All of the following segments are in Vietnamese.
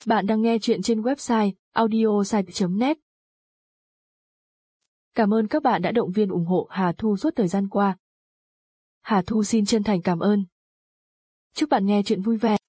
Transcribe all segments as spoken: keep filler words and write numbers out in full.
Bạn đang nghe chuyện trên website audiosite chấm net. Cảm ơn các bạn đã động viên ủng hộ Hà Thu suốt thời gian qua. Hà Thu xin chân thành cảm ơn. Chúc bạn nghe chuyện vui vẻ.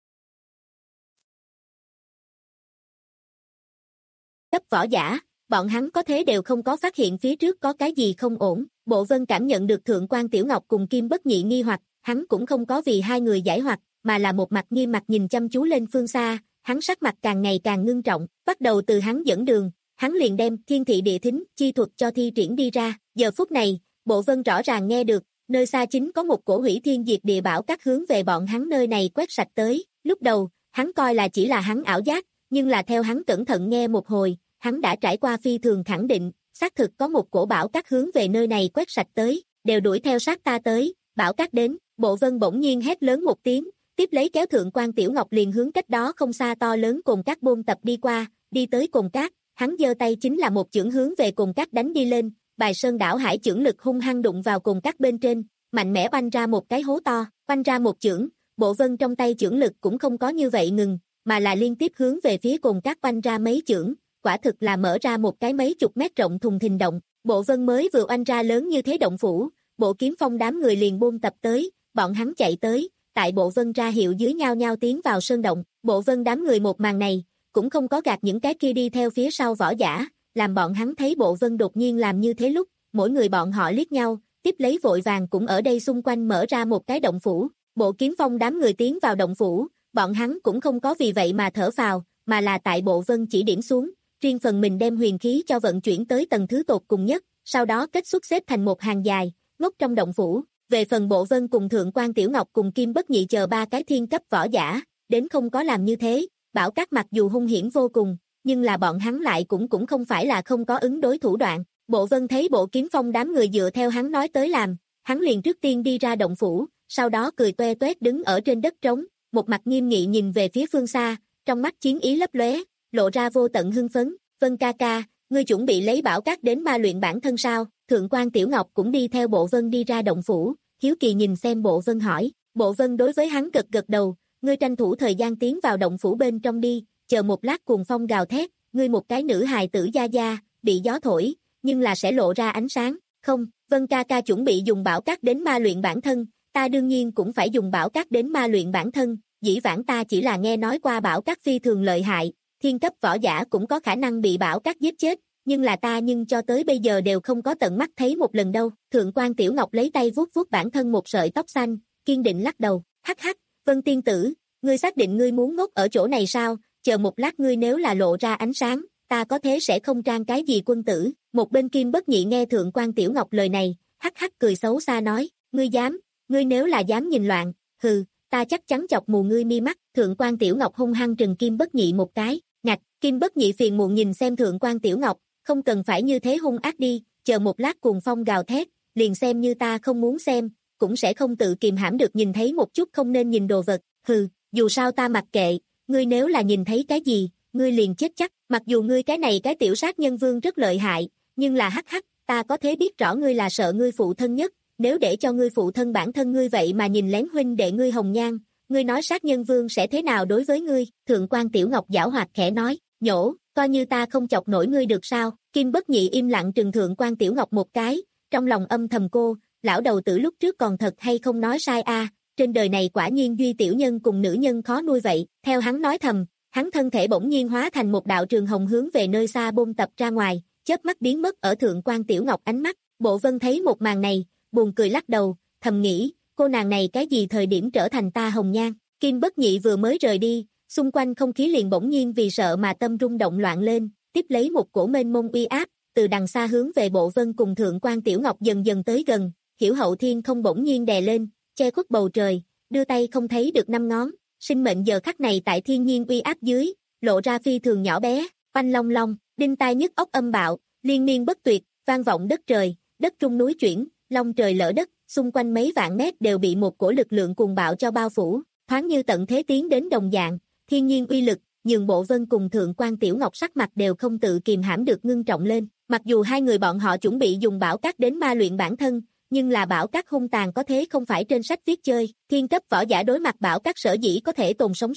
Cấp võ giả, bọn hắn có thế đều không có phát hiện phía trước có cái gì không ổn. Bộ Vân cảm nhận được Thượng quan Tiểu Ngọc cùng Kim Bất Nhị nghi hoặc, hắn cũng không có vì hai người giải hoặc, mà là một mặt nghiêm mặt nhìn chăm chú lên phương xa, hắn sắc mặt càng ngày càng ngưng trọng, bắt đầu từ hắn dẫn đường, hắn liền đem thiên thị địa thính chi thuật cho thi triển đi ra. Giờ phút này, Bộ Vân rõ ràng nghe được, nơi xa chính có một cổ hủy thiên diệt địa bão các hướng về bọn hắn nơi này quét sạch tới. Lúc đầu, hắn coi là chỉ là hắn ảo giác, nhưng là theo hắn cẩn thận nghe một hồi, hắn đã trải qua phi thường khẳng định, xác thực có một cổ bão các hướng về nơi này quét sạch tới, đều đuổi theo sát ta tới. Bão các đến, Bộ Vân bỗng nhiên hét lớn một tiếng, tiếp lấy kéo Thượng quan Tiểu Ngọc liền hướng cách đó không xa to lớn cồn cát bôn tập đi qua, đi tới cồn cát, hắn giơ tay chính là một chưởng hướng về cồn cát đánh đi lên, Bài Sơn đảo hải chưởng lực hung hăng đụng vào cồn cát bên trên, mạnh mẽ oanh ra một cái hố to, oanh ra một chưởng. Bộ Vân trong tay chưởng lực cũng không có như vậy ngừng, mà là liên tiếp hướng về phía cồn cát oanh ra mấy chưởng, quả thực là mở ra một cái mấy chục mét rộng thùng thình động. Bộ Vân mới vừa oanh ra lớn như thế động phủ, Bộ Kiếm Phong đám người liền buôn tập tới, bọn hắn chạy tới, tại Bộ Vân ra hiệu dưới nhau nhau tiến vào sơn động. Bộ Vân đám người một màn này, cũng không có gạt những cái kia đi theo phía sau võ giả, làm bọn hắn thấy Bộ Vân đột nhiên làm như thế lúc, mỗi người bọn họ liếc nhau, tiếp lấy vội vàng cũng ở đây xung quanh mở ra một cái động phủ. Bộ Kiếm Phong đám người tiến vào động phủ, bọn hắn cũng không có vì vậy mà thở phào, mà là tại Bộ Vân chỉ điểm xuống, riêng phần mình đem huyền khí cho vận chuyển tới tầng thứ tột cùng nhất, sau đó kết xuất xếp thành một hàng dài, ngốc trong động phủ. Về phần Bộ Vân cùng Thượng quan Tiểu Ngọc cùng Kim Bất Nhị chờ ba cái thiên cấp võ giả, đến không có làm như thế. Bão cát mặc dù hung hiểm vô cùng, nhưng là bọn hắn lại cũng cũng không phải là không có ứng đối thủ đoạn. Bộ Vân thấy Bộ Kiếm Phong đám người dựa theo hắn nói tới làm, hắn liền trước tiên đi ra động phủ, sau đó cười toe toét đứng ở trên đất trống, một mặt nghiêm nghị nhìn về phía phương xa, trong mắt chiến ý lấp lóe, lộ ra vô tận hưng phấn. Vân ca ca, ngươi chuẩn bị lấy bão cát đến ma luyện bản thân sao? Thượng quan Tiểu Ngọc cũng đi theo Bộ Vân đi ra động phủ, hiếu kỳ nhìn xem Bộ Vân hỏi. Bộ Vân đối với hắn gật gật đầu, ngươi tranh thủ thời gian tiến vào động phủ bên trong đi, chờ một lát cuồng phong gào thét, ngươi một cái nữ hài tử gia gia, bị gió thổi, nhưng là sẽ lộ ra ánh sáng. Không, Vân ca ca chuẩn bị dùng bão cát đến ma luyện bản thân, ta đương nhiên cũng phải dùng bão cát đến ma luyện bản thân, dĩ vãng ta chỉ là nghe nói qua bão cát phi thường lợi hại, thiên cấp võ giả cũng có khả năng bị bão cát giết chết, nhưng là ta nhưng cho tới bây giờ đều không có tận mắt thấy một lần đâu. Thượng quan Tiểu Ngọc lấy tay vuốt vuốt bản thân một sợi tóc xanh, kiên định lắc đầu, hắc hắc, Vân tiên tử, ngươi xác định ngươi muốn ngốc ở chỗ này sao? Chờ một lát ngươi nếu là lộ ra ánh sáng, ta có thế sẽ không trang cái gì quân tử. Một bên Kim Bất Nhị nghe Thượng quan Tiểu Ngọc lời này, hắc hắc cười xấu xa nói, ngươi dám, ngươi nếu là dám nhìn loạn, hừ, ta chắc chắn chọc mù ngươi mi mắt. Thượng quan Tiểu Ngọc hung hăng trừng Kim Bất Nhị một cái, ngạch. Kim Bất Nhị phiền muộn nhìn xem Thượng quan Tiểu Ngọc, không cần phải như thế hung ác đi, chờ một lát cuồng phong gào thét, liền xem như ta không muốn xem, cũng sẽ không tự kìm hãm được nhìn thấy một chút không nên nhìn đồ vật. Hừ, dù sao ta mặc kệ, ngươi nếu là nhìn thấy cái gì, ngươi liền chết chắc. Mặc dù ngươi cái này cái tiểu sát nhân vương rất lợi hại, nhưng là hắc hắc, ta có thế biết rõ ngươi là sợ ngươi phụ thân nhất, nếu để cho ngươi phụ thân bản thân ngươi vậy mà nhìn lén huynh đệ ngươi hồng nhan, ngươi nói sát nhân vương sẽ thế nào đối với ngươi? Thượng quan Tiểu Ngọc giảo hoạt khẽ nói, nhổ, coi như ta không chọc nổi ngươi được sao? Kim Bất Nhị im lặng trừng Thượng quan Tiểu Ngọc một cái, trong lòng âm thầm cô, lão đầu tử lúc trước còn thật hay không nói sai a, trên đời này quả nhiên duy tiểu nhân cùng nữ nhân khó nuôi vậy. Theo hắn nói thầm, hắn thân thể bỗng nhiên hóa thành một đạo trường hồng hướng về nơi xa bôn tập ra ngoài, chớp mắt biến mất ở Thượng quan Tiểu Ngọc ánh mắt. Bộ Vân thấy một màn này, buồn cười lắc đầu, thầm nghĩ, cô nàng này cái gì thời điểm trở thành ta hồng nhan? Kim Bất Nhị vừa mới rời đi, xung quanh không khí liền bỗng nhiên vì sợ mà tâm rung động loạn lên, tiếp lấy một cổ mênh mông uy áp, từ đằng xa hướng về Bộ Vân cùng Thượng quan Tiểu Ngọc dần dần tới gần. Hiểu Hậu Thiên không bỗng nhiên đè lên, che khuất bầu trời, đưa tay không thấy được năm ngón, sinh mệnh giờ khắc này tại thiên nhiên uy áp dưới, lộ ra phi thường nhỏ bé, oanh long long, đinh tai nhức óc âm bạo, liên miên bất tuyệt, vang vọng đất trời, đất rung núi chuyển, long trời lở đất, xung quanh mấy vạn mét đều bị một cổ lực lượng cuồng bạo cho bao phủ, thoáng như tận thế tiến đến đồng dạng, thiên nhiên uy lực, nhường Bộ Vân cùng Thượng quan Tiểu Ngọc sắc mặt đều không tự kìm hãm được ngưng trọng lên. Mặc dù hai người bọn họ chuẩn bị dùng bão cát đến ma luyện bản thân, nhưng là bão cát hung tàn có thế không phải trên sách viết chơi, thiên cấp võ giả đối mặt bão cát sở dĩ có thể tồn sống sót,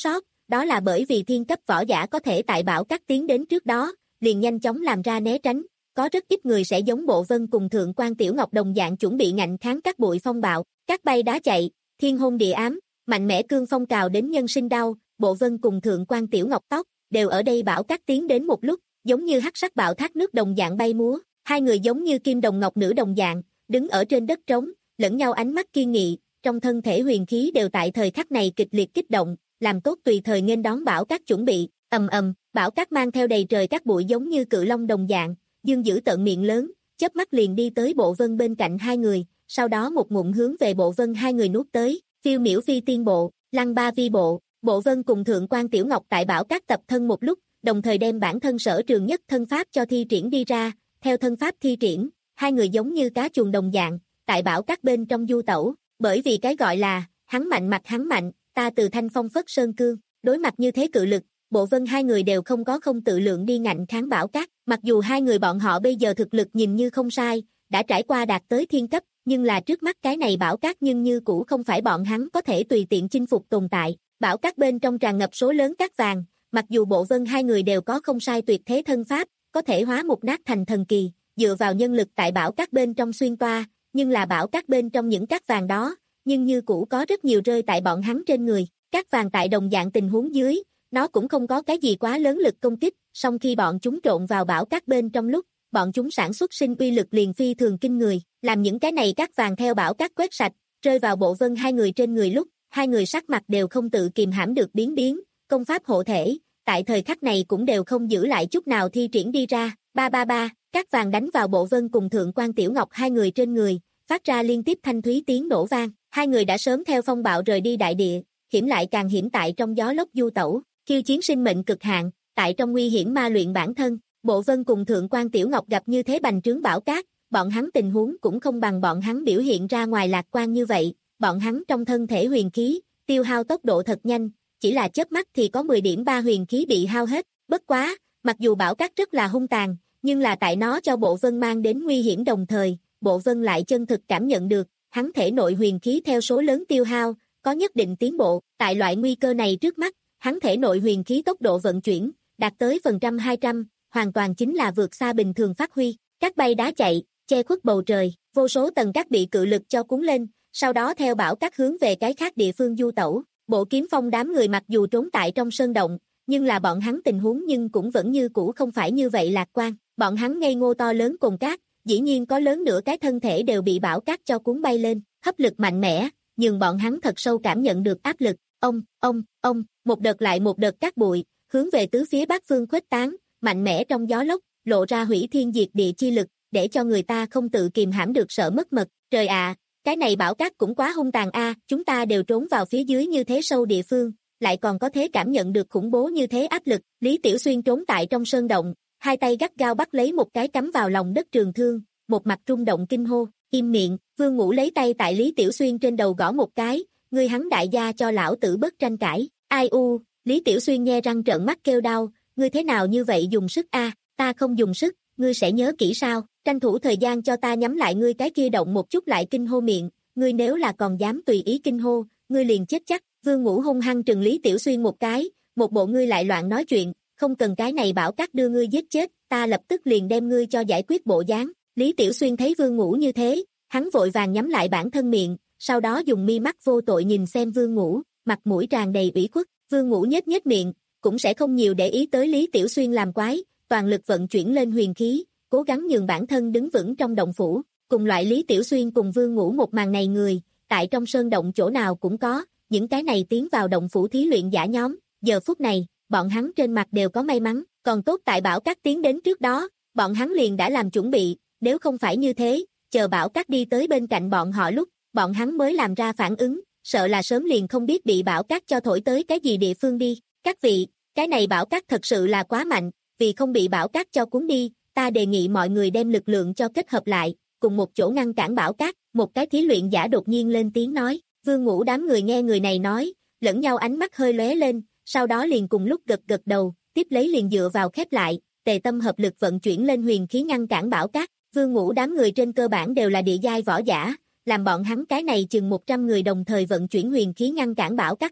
đó là bởi vì thiên cấp võ giả có thể tại bão cát tiến đến trước đó, liền nhanh chóng làm ra né tránh, có rất ít người sẽ giống Bộ Vân cùng Thượng quan Tiểu Ngọc đồng dạng chuẩn bị ngạnh kháng các bụi phong bạo, các bay đá chạy, thiên hôn địa ám, mạnh mẽ cương phong cào đến nhân sinh đau, Bộ Vân cùng Thượng quan Tiểu Ngọc tóc, đều ở đây bão cát tiến đến một lúc, giống như hắc sắc bạo thác nước đồng dạng bay múa, hai người giống như kim đồng ngọc nữ đồng dạng, đứng ở trên đất trống, lẫn nhau ánh mắt kiên nghị, trong thân thể huyền khí đều tại thời khắc này kịch liệt kích động, làm tốt tùy thời nghênh đón bão cát chuẩn bị, ầm ầm, bão cát mang theo đầy trời các bụi giống như cự long đồng dạng, dương giữ tận miệng lớn, chớp mắt liền đi tới Bộ Vân bên cạnh hai người, sau đó một ngụm hướng về Bộ Vân hai người nuốt tới, phiêu miểu phi tiên bộ, lăng ba vi bộ, Bộ Vân cùng Thượng quan Tiểu Ngọc tại bão cát tập thân một lúc, đồng thời đem bản thân sở trường nhất thân pháp cho thi triển đi ra, theo thân pháp thi triển, hai người giống như cá chuồn đồng dạng, tại bão cát bên trong du tẩu, bởi vì cái gọi là, hắn mạnh mặt hắn mạnh, ta từ thanh phong phất sơn cương, đối mặt như thế cự lực, Bộ Vân hai người đều không có không tự lượng đi ngạnh kháng bão cát, mặc dù hai người bọn họ bây giờ thực lực nhìn như không sai, đã trải qua đạt tới thiên cấp, nhưng là trước mắt cái này bão cát nhưng như cũ không phải bọn hắn có thể tùy tiện chinh phục tồn tại, bão cát bên trong tràn ngập số lớn cát vàng, mặc dù Bộ Vân hai người đều có không sai tuyệt thế thân pháp, có thể hóa mục nát thành thần kỳ, dựa vào nhân lực tại bão cát bên trong xuyên toa, nhưng là bão cát bên trong những cát vàng đó, nhưng như cũ có rất nhiều rơi tại bọn hắn trên người, cát vàng tại đồng dạng tình huống dưới, nó cũng không có cái gì quá lớn lực công kích, song khi bọn chúng trộn vào bão cát bên trong lúc, bọn chúng sản xuất sinh uy lực liền phi thường kinh người, làm những cái này cát vàng theo bão cát quét sạch, rơi vào Bộ Vân hai người trên người lúc, hai người sắc mặt đều không tự kìm hãm được biến biến, công pháp hộ thể, tại thời khắc này cũng đều không giữ lại chút nào thi triển đi ra, ba ba ba, cát vàng đánh vào Bộ Vân cùng Thượng quan Tiểu Ngọc hai người trên người, phát ra liên tiếp thanh thúy tiếng nổ vang, hai người đã sớm theo phong bạo rời đi đại địa, hiểm lại càng hiểm tại trong gió lốc du tẩu, khiêu chiến sinh mệnh cực hạn, tại trong nguy hiểm ma luyện bản thân, Bộ Vân cùng Thượng quan Tiểu Ngọc gặp như thế bành trướng bão cát, bọn hắn tình huống cũng không bằng bọn hắn biểu hiện ra ngoài lạc quan như vậy, bọn hắn trong thân thể huyền khí, tiêu hao tốc độ thật nhanh, chỉ là chớp mắt thì có mười điểm ba huyền khí bị hao hết, bất quá, mặc dù bão cát rất là hung tàn, nhưng là tại nó cho Bộ Vân mang đến nguy hiểm đồng thời, Bộ Vân lại chân thực cảm nhận được, hắn thể nội huyền khí theo số lớn tiêu hao, có nhất định tiến bộ, tại loại nguy cơ này trước mắt, hắn thể nội huyền khí tốc độ vận chuyển, đạt tới phần trăm hai trăm, hoàn toàn chính là vượt xa bình thường phát huy, các bay đá chạy, che khuất bầu trời, vô số tầng cát bị cự lực cho cuốn lên, sau đó theo bão cát hướng về cái khác địa phương du tẩu, Bộ Kiếm Phong đám người mặc dù trốn tại trong sơn động, nhưng là bọn hắn tình huống nhưng cũng vẫn như cũ không phải như vậy lạc quan, bọn hắn ngây ngô to lớn cồn cát, dĩ nhiên có lớn nửa cái thân thể đều bị bão cát cho cuốn bay lên, hấp lực mạnh mẽ, nhưng bọn hắn thật sâu cảm nhận được áp lực, ông, ông, ông, một đợt lại một đợt cát bụi, hướng về tứ phía bát phương khuếch tán, mạnh mẽ trong gió lốc, lộ ra hủy thiên diệt địa chi lực, để cho người ta không tự kìm hãm được sợ mất mật, trời ạ, cái này bão cát cũng quá hung tàn a, chúng ta đều trốn vào phía dưới như thế sâu địa phương, lại còn có thể cảm nhận được khủng bố như thế áp lực, Lý Tiểu Xuyên trốn tại trong sơn động, hai tay gắt gao bắt lấy một cái cắm vào lòng đất trường thương, một mặt rung động kinh hô, im miệng, Vương Ngũ lấy tay tại Lý Tiểu Xuyên trên đầu gõ một cái, ngươi hắn đại gia cho lão tử bớt tranh cãi, ai u, Lý Tiểu Xuyên nhe răng trợn mắt kêu đau, ngươi thế nào như vậy dùng sức a, ta không dùng sức, ngươi sẽ nhớ kỹ sao, tranh thủ thời gian cho ta nhắm lại ngươi cái kia động một chút lại kinh hô miệng, ngươi nếu là còn dám tùy ý kinh hô, ngươi liền chết chắc, Vương Ngũ hung hăng trừng Lý Tiểu Xuyên một cái, một bộ ngươi lại loạn nói chuyện, không cần cái này bảo cát đưa ngươi giết chết, ta lập tức liền đem ngươi cho giải quyết bộ dáng, Lý Tiểu Xuyên thấy Vương Ngũ như thế, hắn vội vàng nhắm lại bản thân miệng, sau đó dùng mi mắt vô tội nhìn xem Vương Ngũ, mặt mũi tràn đầy ủy khuất, Vương Ngũ nhếch nhếch miệng, cũng sẽ không nhiều để ý tới Lý Tiểu Xuyên làm quái, toàn lực vận chuyển lên huyền khí, cố gắng nhường bản thân đứng vững trong động phủ, cùng loại Lý Tiểu Xuyên cùng Vương Ngũ một màn này người, tại trong sơn động chỗ nào cũng có, những cái này tiến vào động phủ thí luyện giả nhóm, giờ phút này, bọn hắn trên mặt đều có may mắn, còn tốt tại Bảo Cát tiến đến trước đó, bọn hắn liền đã làm chuẩn bị, nếu không phải như thế, chờ Bảo Cát đi tới bên cạnh bọn họ lúc, bọn hắn mới làm ra phản ứng, sợ là sớm liền không biết bị Bảo Cát cho thổi tới cái gì địa phương đi, các vị, cái này Bảo Cát thật sự là quá mạnh, vì không bị Bảo Cát cho cuốn đi, ta đề nghị mọi người đem lực lượng cho kết hợp lại, cùng một chỗ ngăn cản Bảo Cát, một cái thí luyện giả đột nhiên lên tiếng nói, Vương Ngũ đám người nghe người này nói, lẫn nhau ánh mắt hơi lóe lên, sau đó liền cùng lúc gật gật đầu, tiếp lấy liền dựa vào khép lại, tề tâm hợp lực vận chuyển lên huyền khí ngăn cản Bảo Cát, Vương Ngũ đám người trên cơ bản đều là địa giai võ giả, làm bọn hắn cái này chừng một trăm người đồng thời vận chuyển huyền khí ngăn cản Bảo Cát lúc,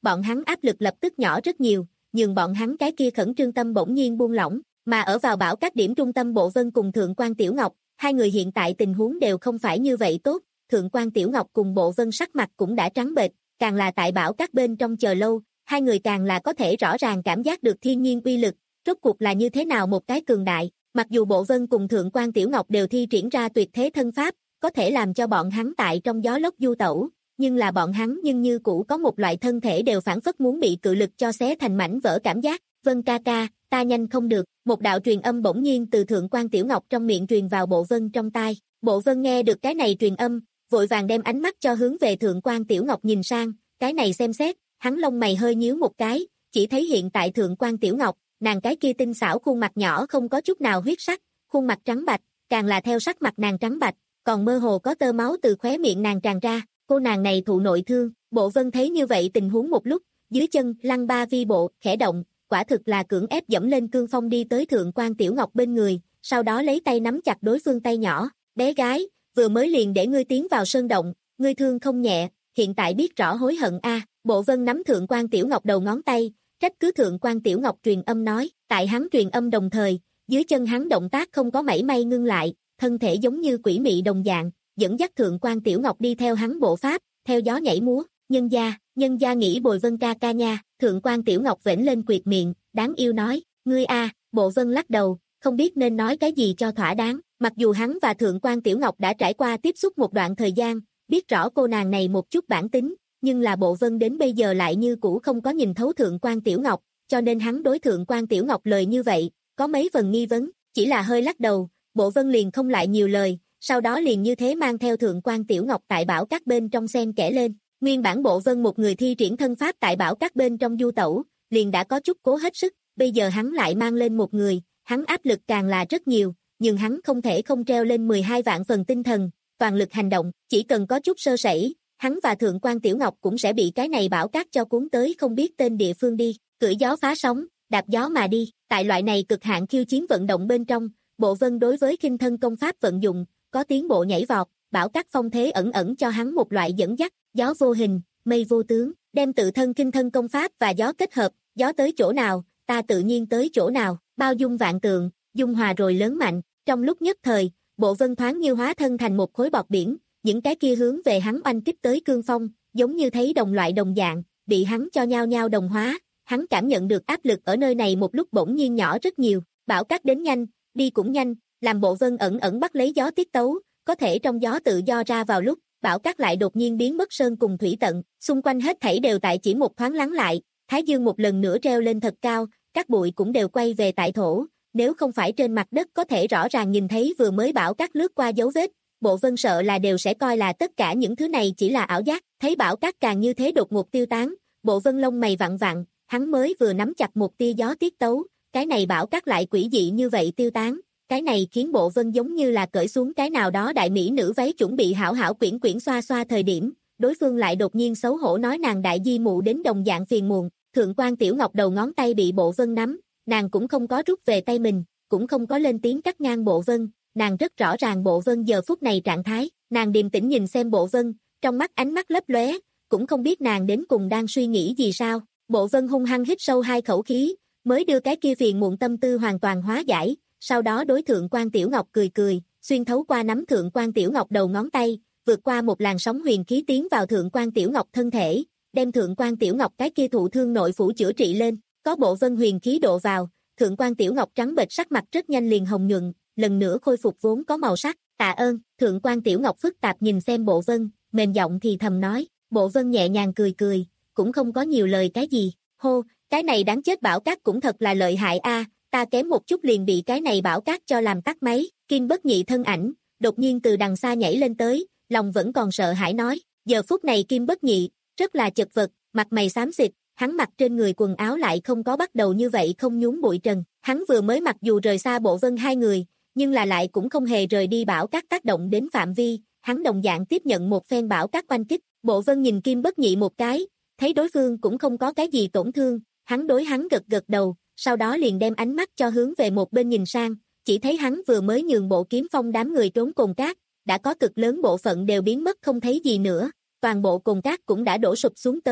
bọn hắn áp lực lập tức nhỏ rất nhiều, nhường bọn hắn cái kia khẩn trương tâm bỗng nhiên buông lỏng, mà ở vào bảo các điểm trung tâm Bộ Vân cùng Thượng quan Tiểu Ngọc, hai người hiện tại tình huống đều không phải như vậy tốt, Thượng quan Tiểu Ngọc cùng Bộ Vân sắc mặt cũng đã trắng bệch, càng là tại bảo các bên trong chờ lâu, hai người càng là có thể rõ ràng cảm giác được thiên nhiên uy lực, rốt cuộc là như thế nào một cái cường đại, mặc dù Bộ Vân cùng Thượng quan Tiểu Ngọc đều thi triển ra tuyệt thế thân pháp, có thể làm cho bọn hắn tại trong gió lốc du tẩu, nhưng là bọn hắn nhưng như cũ có một loại thân thể đều phản phất muốn bị cự lực cho xé thành mảnh vỡ cảm giác, Vân ca ca, ta nhanh không được, một đạo truyền âm bỗng nhiên từ Thượng quan Tiểu Ngọc trong miệng truyền vào Bộ Vân trong tai, Bộ Vân nghe được cái này truyền âm, vội vàng đem ánh mắt cho hướng về Thượng quan Tiểu Ngọc nhìn sang, cái này xem xét, hắn lông mày hơi nhíu một cái, chỉ thấy hiện tại Thượng quan Tiểu Ngọc, nàng cái kia tinh xảo khuôn mặt nhỏ không có chút nào huyết sắc, khuôn mặt trắng bạch, càng là theo sắc mặt nàng trắng bạch, còn mơ hồ có tơ máu từ khóe miệng nàng tràn ra, cô nàng này thụ nội thương, Bộ Vân thấy như vậy tình huống một lúc, dưới chân lăng ba vi bộ, khẽ động, quả thực là cưỡng ép dẫm lên cương phong đi tới Thượng quan Tiểu Ngọc bên người, sau đó lấy tay nắm chặt đối phương tay nhỏ, bé gái, vừa mới liền để ngươi tiến vào sơn động, ngươi thương không nhẹ, hiện tại biết rõ hối hận a. Bộ Vân nắm Thượng quan Tiểu Ngọc đầu ngón tay, trách cứ Thượng quan Tiểu Ngọc truyền âm nói, tại hắn truyền âm đồng thời, dưới chân hắn động tác không có mảy may ngưng lại, thân thể giống như quỷ mị đồng dạng, dẫn dắt Thượng quan Tiểu Ngọc đi theo hắn bộ pháp, theo gió nhảy múa, nhân gia, nhân gia nghĩ bồi Vân ca ca nha, Thượng quan Tiểu Ngọc vểnh lên quyệt miệng, đáng yêu nói, ngươi a, Bộ Vân lắc đầu, không biết nên nói cái gì cho thỏa đáng, mặc dù hắn và Thượng quan Tiểu Ngọc đã trải qua tiếp xúc một đoạn thời gian, biết rõ cô nàng này một chút bản tính, nhưng là Bộ Vân đến bây giờ lại như cũ không có nhìn thấu Thượng quan Tiểu Ngọc, cho nên hắn đối Thượng quan Tiểu Ngọc lời như vậy, có mấy phần nghi vấn, chỉ là hơi lắc đầu, Bộ Vân liền không lại nhiều lời, sau đó liền như thế mang theo Thượng quan Tiểu Ngọc tại bảo các bên trong xen kẽ lên, nguyên bản Bộ Vân một người thi triển thân pháp tại bảo các bên trong du tẩu, liền đã có chút cố hết sức, bây giờ hắn lại mang lên một người, hắn áp lực càng là rất nhiều, nhưng hắn không thể không treo lên mười hai vạn phần tinh thần, toàn lực hành động, chỉ cần có chút sơ sẩy, hắn và Thượng quan Tiểu Ngọc cũng sẽ bị cái này bảo cát cho cuốn tới không biết tên địa phương đi, cưỡi gió phá sóng, đạp gió mà đi, tại loại này cực hạn khiêu chiến vận động bên trong, Bộ Vân đối với khinh thân công pháp vận dụng, có tiến bộ nhảy vọt, bảo cát phong thế ẩn ẩn cho hắn một loại dẫn dắt, gió vô hình, mây vô tướng, đem tự thân khinh thân công pháp và gió kết hợp, gió tới chỗ nào, ta tự nhiên tới chỗ nào, bao dung vạn tượng, dung hòa rồi lớn mạnh, trong lúc nhất thời, Bộ Vân thoáng như hóa thân thành một khối bọt biển, những cái kia hướng về hắn oanh kích tới cương phong, giống như thấy đồng loại đồng dạng, bị hắn cho nhau nhau đồng hóa, hắn cảm nhận được áp lực ở nơi này một lúc bỗng nhiên nhỏ rất nhiều, bảo cát đến nhanh, đi cũng nhanh, làm Bộ Vân ẩn ẩn bắt lấy gió tiết tấu, có thể trong gió tự do ra vào lúc, bảo cát lại đột nhiên biến mất sơn cùng thủy tận, xung quanh hết thảy đều tại chỉ một thoáng lắng lại, thái dương một lần nữa treo lên thật cao, các bụi cũng đều quay về tại thổ, nếu không phải trên mặt đất có thể rõ ràng nhìn thấy vừa mới bảo cát lướt qua dấu vết, Bộ Vân sợ là đều sẽ coi là tất cả những thứ này chỉ là ảo giác, thấy bảo cát càng như thế đột ngột tiêu tán, Bộ Vân lông mày vặn vặn, hắn mới vừa nắm chặt một tia gió tiết tấu, cái này bảo cát lại quỷ dị như vậy tiêu tán, cái này khiến Bộ Vân giống như là cởi xuống cái nào đó đại mỹ nữ váy chuẩn bị hảo hảo quyển quyển xoa xoa thời điểm, đối phương lại đột nhiên xấu hổ nói nàng đại di mụ đến đồng dạng phiền muộn, Thượng quan Tiểu Ngọc đầu ngón tay bị Bộ Vân nắm, nàng cũng không có rút về tay mình, cũng không có lên tiếng cắt ngang Bộ Vân, nàng rất rõ ràng Bộ Vân giờ phút này trạng thái, nàng điềm tĩnh nhìn xem Bộ Vân, trong mắt ánh mắt lấp lóe, cũng không biết nàng đến cùng đang suy nghĩ gì sao. Bộ Vân hung hăng hít sâu hai khẩu khí, mới đưa cái kia phiền muộn tâm tư hoàn toàn hóa giải, sau đó đối Thượng quan Tiểu Ngọc cười cười, xuyên thấu qua nắm Thượng quan Tiểu Ngọc đầu ngón tay, vượt qua một làn sóng huyền khí tiến vào Thượng quan Tiểu Ngọc thân thể, đem Thượng quan Tiểu Ngọc cái kia thụ thương nội phủ chữa trị lên, có Bộ Vân huyền khí độ vào, Thượng quan Tiểu Ngọc trắng bệch sắc mặt rất nhanh liền hồng nhuận, lần nữa khôi phục vốn có màu sắc, tạ ơn, Thượng quan Tiểu Ngọc phức tạp nhìn xem Bộ Vân, mềm giọng thì thầm nói, Bộ Vân nhẹ nhàng cười cười, cũng không có nhiều lời cái gì, hô, cái này đáng chết bảo cát cũng thật là lợi hại a, ta kém một chút liền bị cái này bảo cát cho làm tắt máy, Kim Bất Nhị thân ảnh, đột nhiên từ đằng xa nhảy lên tới, lòng vẫn còn sợ hãi nói, giờ phút này Kim Bất Nhị, rất là chật vật, mặt mày xám xịt, hắn mặc trên người quần áo lại không có bắt đầu như vậy không nhúng bụi trần, hắn vừa mới mặc dù rời xa Bộ Vân hai người, nhưng là lại cũng không hề rời đi bảo cát tác động đến phạm vi, hắn đồng dạng tiếp nhận một phen bảo cát oanh kích, Bộ Vân nhìn Kim Bất Nhị một cái, thấy đối phương cũng không có cái gì tổn thương, hắn đối hắn gật gật đầu, sau đó liền đem ánh mắt cho hướng về một bên nhìn sang, chỉ thấy hắn vừa mới nhường Bộ Kiếm Phong đám người trốn cồn cát, đã có cực lớn bộ phận đều biến mất không thấy gì nữa, toàn bộ cồn cát cũng đã đổ sụp xuống tới,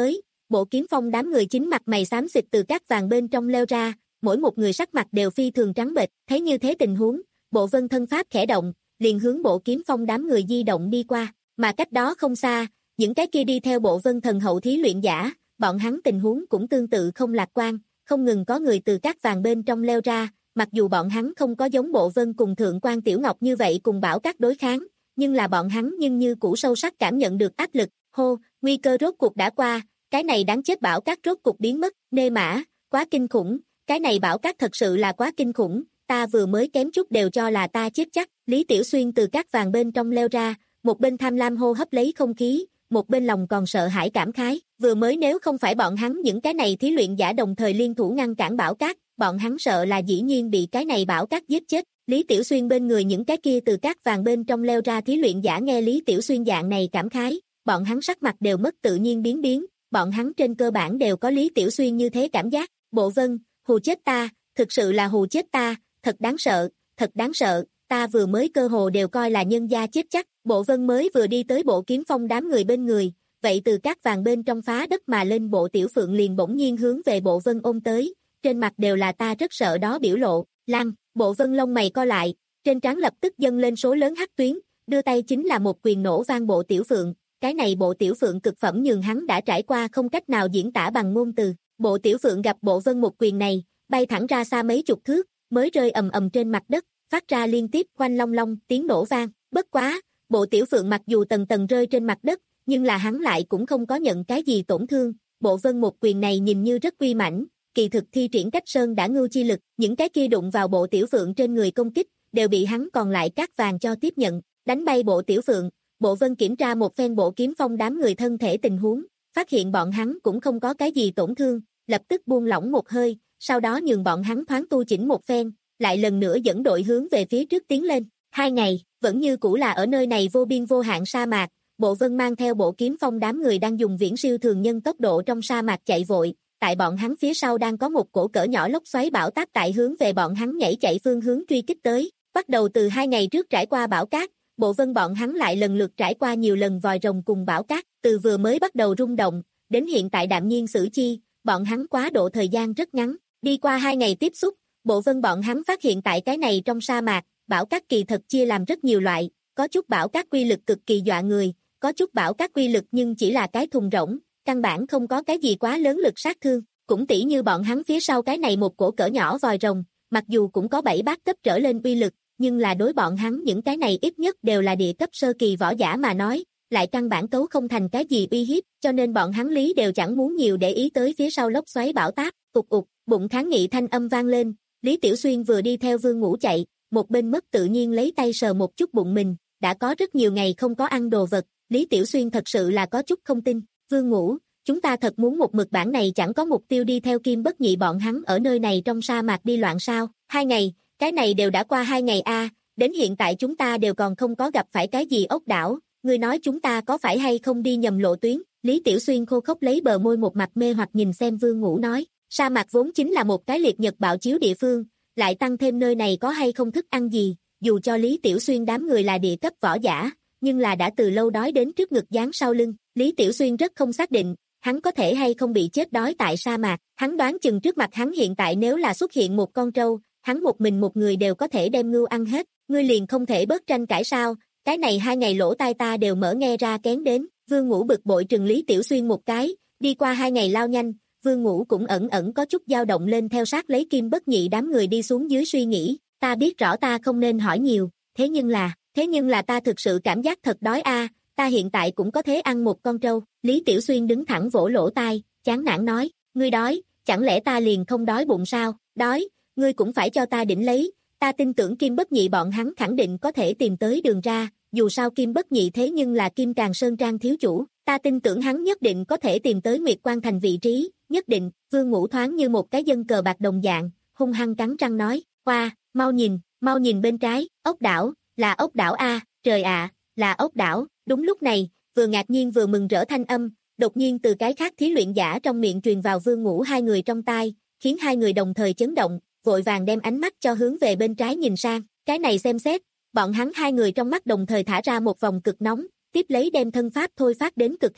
Bộ Kiếm Phong đám người chính mặt mày xám xịt từ cát vàng bên trong leo ra, mỗi một người sắc mặt đều phi thường trắng bệch, thấy như thế tình huống, Bộ Vân thân pháp khẽ động, liền hướng Bộ Kiếm Phong đám người di động đi qua, mà cách đó không xa, những cái kia đi theo Bộ Vân thần hậu thí luyện giả, bọn hắn tình huống cũng tương tự không lạc quan, không ngừng có người từ cát vàng bên trong leo ra, mặc dù bọn hắn không có giống Bộ Vân cùng Thượng quan Tiểu Ngọc như vậy cùng Bảo Các đối kháng, nhưng là bọn hắn nhưng như cũ sâu sắc cảm nhận được áp lực, hô, nguy cơ rốt cuộc đã qua, cái này đáng chết Bảo Các rốt cuộc biến mất, nê mã, quá kinh khủng, cái này Bảo Các thật sự là quá kinh khủng, ta vừa mới kém chút đều cho là ta chết chắc, Lý Tiểu Xuyên từ cát vàng bên trong leo ra, một bên tham lam hô hấp lấy không khí, một bên lòng còn sợ hãi cảm khái, vừa mới nếu không phải bọn hắn những cái này thí luyện giả đồng thời liên thủ ngăn cản Bảo Các, bọn hắn sợ là dĩ nhiên bị cái này Bảo Các giết chết. Lý Tiểu Xuyên bên người những cái kia từ cát vàng bên trong leo ra thí luyện giả nghe Lý Tiểu Xuyên dạng này cảm khái, bọn hắn sắc mặt đều mất tự nhiên biến biến, bọn hắn trên cơ bản đều có Lý Tiểu Xuyên như thế cảm giác, Bộ Vân, hù chết ta, thực sự là hù chết ta, thật đáng sợ, thật đáng sợ, ta vừa mới cơ hồ đều coi là nhân gia chết chắc, Bộ Vân mới vừa đi tới Bộ Kiếm Phong đám người bên người, vậy từ cát vàng bên trong phá đất mà lên Bộ Tiểu Phượng liền bỗng nhiên hướng về Bộ Vân ôm tới, trên mặt đều là ta rất sợ đó biểu lộ, lăng, Bộ Vân lông mày co lại, trên trán lập tức dâng lên số lớn hắc tuyến, đưa tay chính là một quyền nổ vang Bộ Tiểu Phượng, cái này Bộ Tiểu Phượng cực phẩm nhường hắn đã trải qua không cách nào diễn tả bằng ngôn từ, Bộ Tiểu Phượng gặp Bộ Vân một quyền này, bay thẳng ra xa mấy chục thước, mới rơi ầm ầm trên mặt đất, phát ra liên tiếp quanh long long tiếng nổ vang, bất quá, Bộ Tiểu Phượng mặc dù tầng tầng rơi trên mặt đất, nhưng là hắn lại cũng không có nhận cái gì tổn thương, Bộ Vân một quyền này nhìn như rất uy mãnh, kỳ thực thi triển cách sơn đã ngưu chi lực, những cái kia đụng vào Bộ Tiểu Phượng trên người công kích, đều bị hắn còn lại cát vàng cho tiếp nhận, đánh bay Bộ Tiểu Phượng, Bộ Vân kiểm tra một phen Bộ Kiếm Phong đám người thân thể tình huống, phát hiện bọn hắn cũng không có cái gì tổn thương, lập tức buông lỏng một hơi, sau đó nhường bọn hắn thoáng tu chỉnh một phen, lại lần nữa dẫn đội hướng về phía trước tiến lên. Hai ngày, vẫn như cũ là ở nơi này vô biên vô hạn sa mạc, Bộ Vân mang theo Bộ Kiếm Phong đám người đang dùng viễn siêu thường nhân tốc độ trong sa mạc chạy vội, tại bọn hắn phía sau đang có một cổ cỡ nhỏ lốc xoáy bão táp tại hướng về bọn hắn nhảy chạy phương hướng truy kích tới. Bắt đầu từ hai ngày trước trải qua bão cát, Bộ Vân bọn hắn lại lần lượt trải qua nhiều lần vòi rồng cùng bão cát, từ vừa mới bắt đầu rung động, đến hiện tại đạm nhiên xử chi, bọn hắn quá độ thời gian rất ngắn, đi qua hai ngày tiếp xúc, Bộ Vân bọn hắn phát hiện tại cái này trong sa mạc, bão cát kỳ thật chia làm rất nhiều loại, có chút bão cát quy lực cực kỳ dọa người, có chút bão cát quy lực nhưng chỉ là cái thùng rỗng, căn bản không có cái gì quá lớn lực sát thương, cũng tỉ như bọn hắn phía sau cái này một cổ cỡ nhỏ vòi rồng, mặc dù cũng có bảy bát cấp trở lên uy lực, nhưng là đối bọn hắn những cái này ít nhất đều là địa cấp sơ kỳ võ giả mà nói, lại căn bản cấu không thành cái gì uy hiếp, cho nên bọn hắn lý đều chẳng muốn nhiều để ý tới phía sau lốc xoáy bão táp, ục ục, bụng kháng nghị thanh âm vang lên, Lý Tiểu Xuyên vừa đi theo Vương Ngũ chạy, một bên mất tự nhiên lấy tay sờ một chút bụng mình, đã có rất nhiều ngày không có ăn đồ vật, Lý Tiểu Xuyên thật sự là có chút không tin, Vương Ngũ, chúng ta thật muốn một mực bản này chẳng có mục tiêu đi theo Kim Bất Nhị bọn hắn ở nơi này trong sa mạc đi loạn sao, hai ngày, cái này đều đã qua hai ngày a, đến hiện tại chúng ta đều còn không có gặp phải cái gì ốc đảo, ngươi nói chúng ta có phải hay không đi nhầm lộ tuyến, Lý Tiểu Xuyên khô khốc lấy bờ môi một mặt mê hoặc nhìn xem Vương Ngũ nói, sa mạc vốn chính là một cái liệt nhật bạo chiếu địa phương, lại tăng thêm nơi này có hay không thức ăn gì, dù cho Lý Tiểu Xuyên đám người là địa cấp võ giả, nhưng là đã từ lâu đói đến trước ngực dán sau lưng, Lý Tiểu Xuyên rất không xác định, hắn có thể hay không bị chết đói tại sa mạc, hắn đoán chừng trước mặt hắn hiện tại nếu là xuất hiện một con trâu, hắn một mình một người đều có thể đem ngưu ăn hết, ngươi liền không thể bớt tranh cãi sao, cái này hai ngày lỗ tai ta đều mở nghe ra kén đến, Vương Ngũ bực bội trừng Lý Tiểu Xuyên một cái, đi qua hai ngày lao nhanh, Vương Ngũ cũng ẩn ẩn có chút dao động lên theo sát lấy Kim Bất Nhị đám người đi xuống dưới suy nghĩ, ta biết rõ ta không nên hỏi nhiều, thế nhưng là, thế nhưng là ta thực sự cảm giác thật đói a, ta hiện tại cũng có thể ăn một con trâu, Lý Tiểu Xuyên đứng thẳng vỗ lỗ tai, chán nản nói, ngươi đói, chẳng lẽ ta liền không đói bụng sao, đói, ngươi cũng phải cho ta đỉnh lấy, ta tin tưởng Kim Bất Nhị bọn hắn khẳng định có thể tìm tới đường ra, dù sao Kim Bất Nhị thế nhưng là Kim Càn Sơn Trang thiếu chủ, ta tin tưởng hắn nhất định có thể tìm tới Nguyệt Quan Thành vị trí, nhất định, Vương Ngũ thoáng như một cái dân cờ bạc đồng dạng, hung hăng cắn răng nói, qua, mau nhìn, mau nhìn bên trái, ốc đảo, là ốc đảo a, trời ạ, là ốc đảo, đúng lúc này, vừa ngạc nhiên vừa mừng rỡ thanh âm, đột nhiên từ cái khác thí luyện giả trong miệng truyền vào Vương Ngũ hai người trong tai, khiến hai người đồng thời chấn động, vội vàng đem ánh mắt cho hướng về bên trái nhìn sang, cái này xem xét, bọn hắn hai người trong mắt đồng thời thả ra một vòng cực nóng, tiếp lấy đem thân pháp thôi phát đến cực hạn,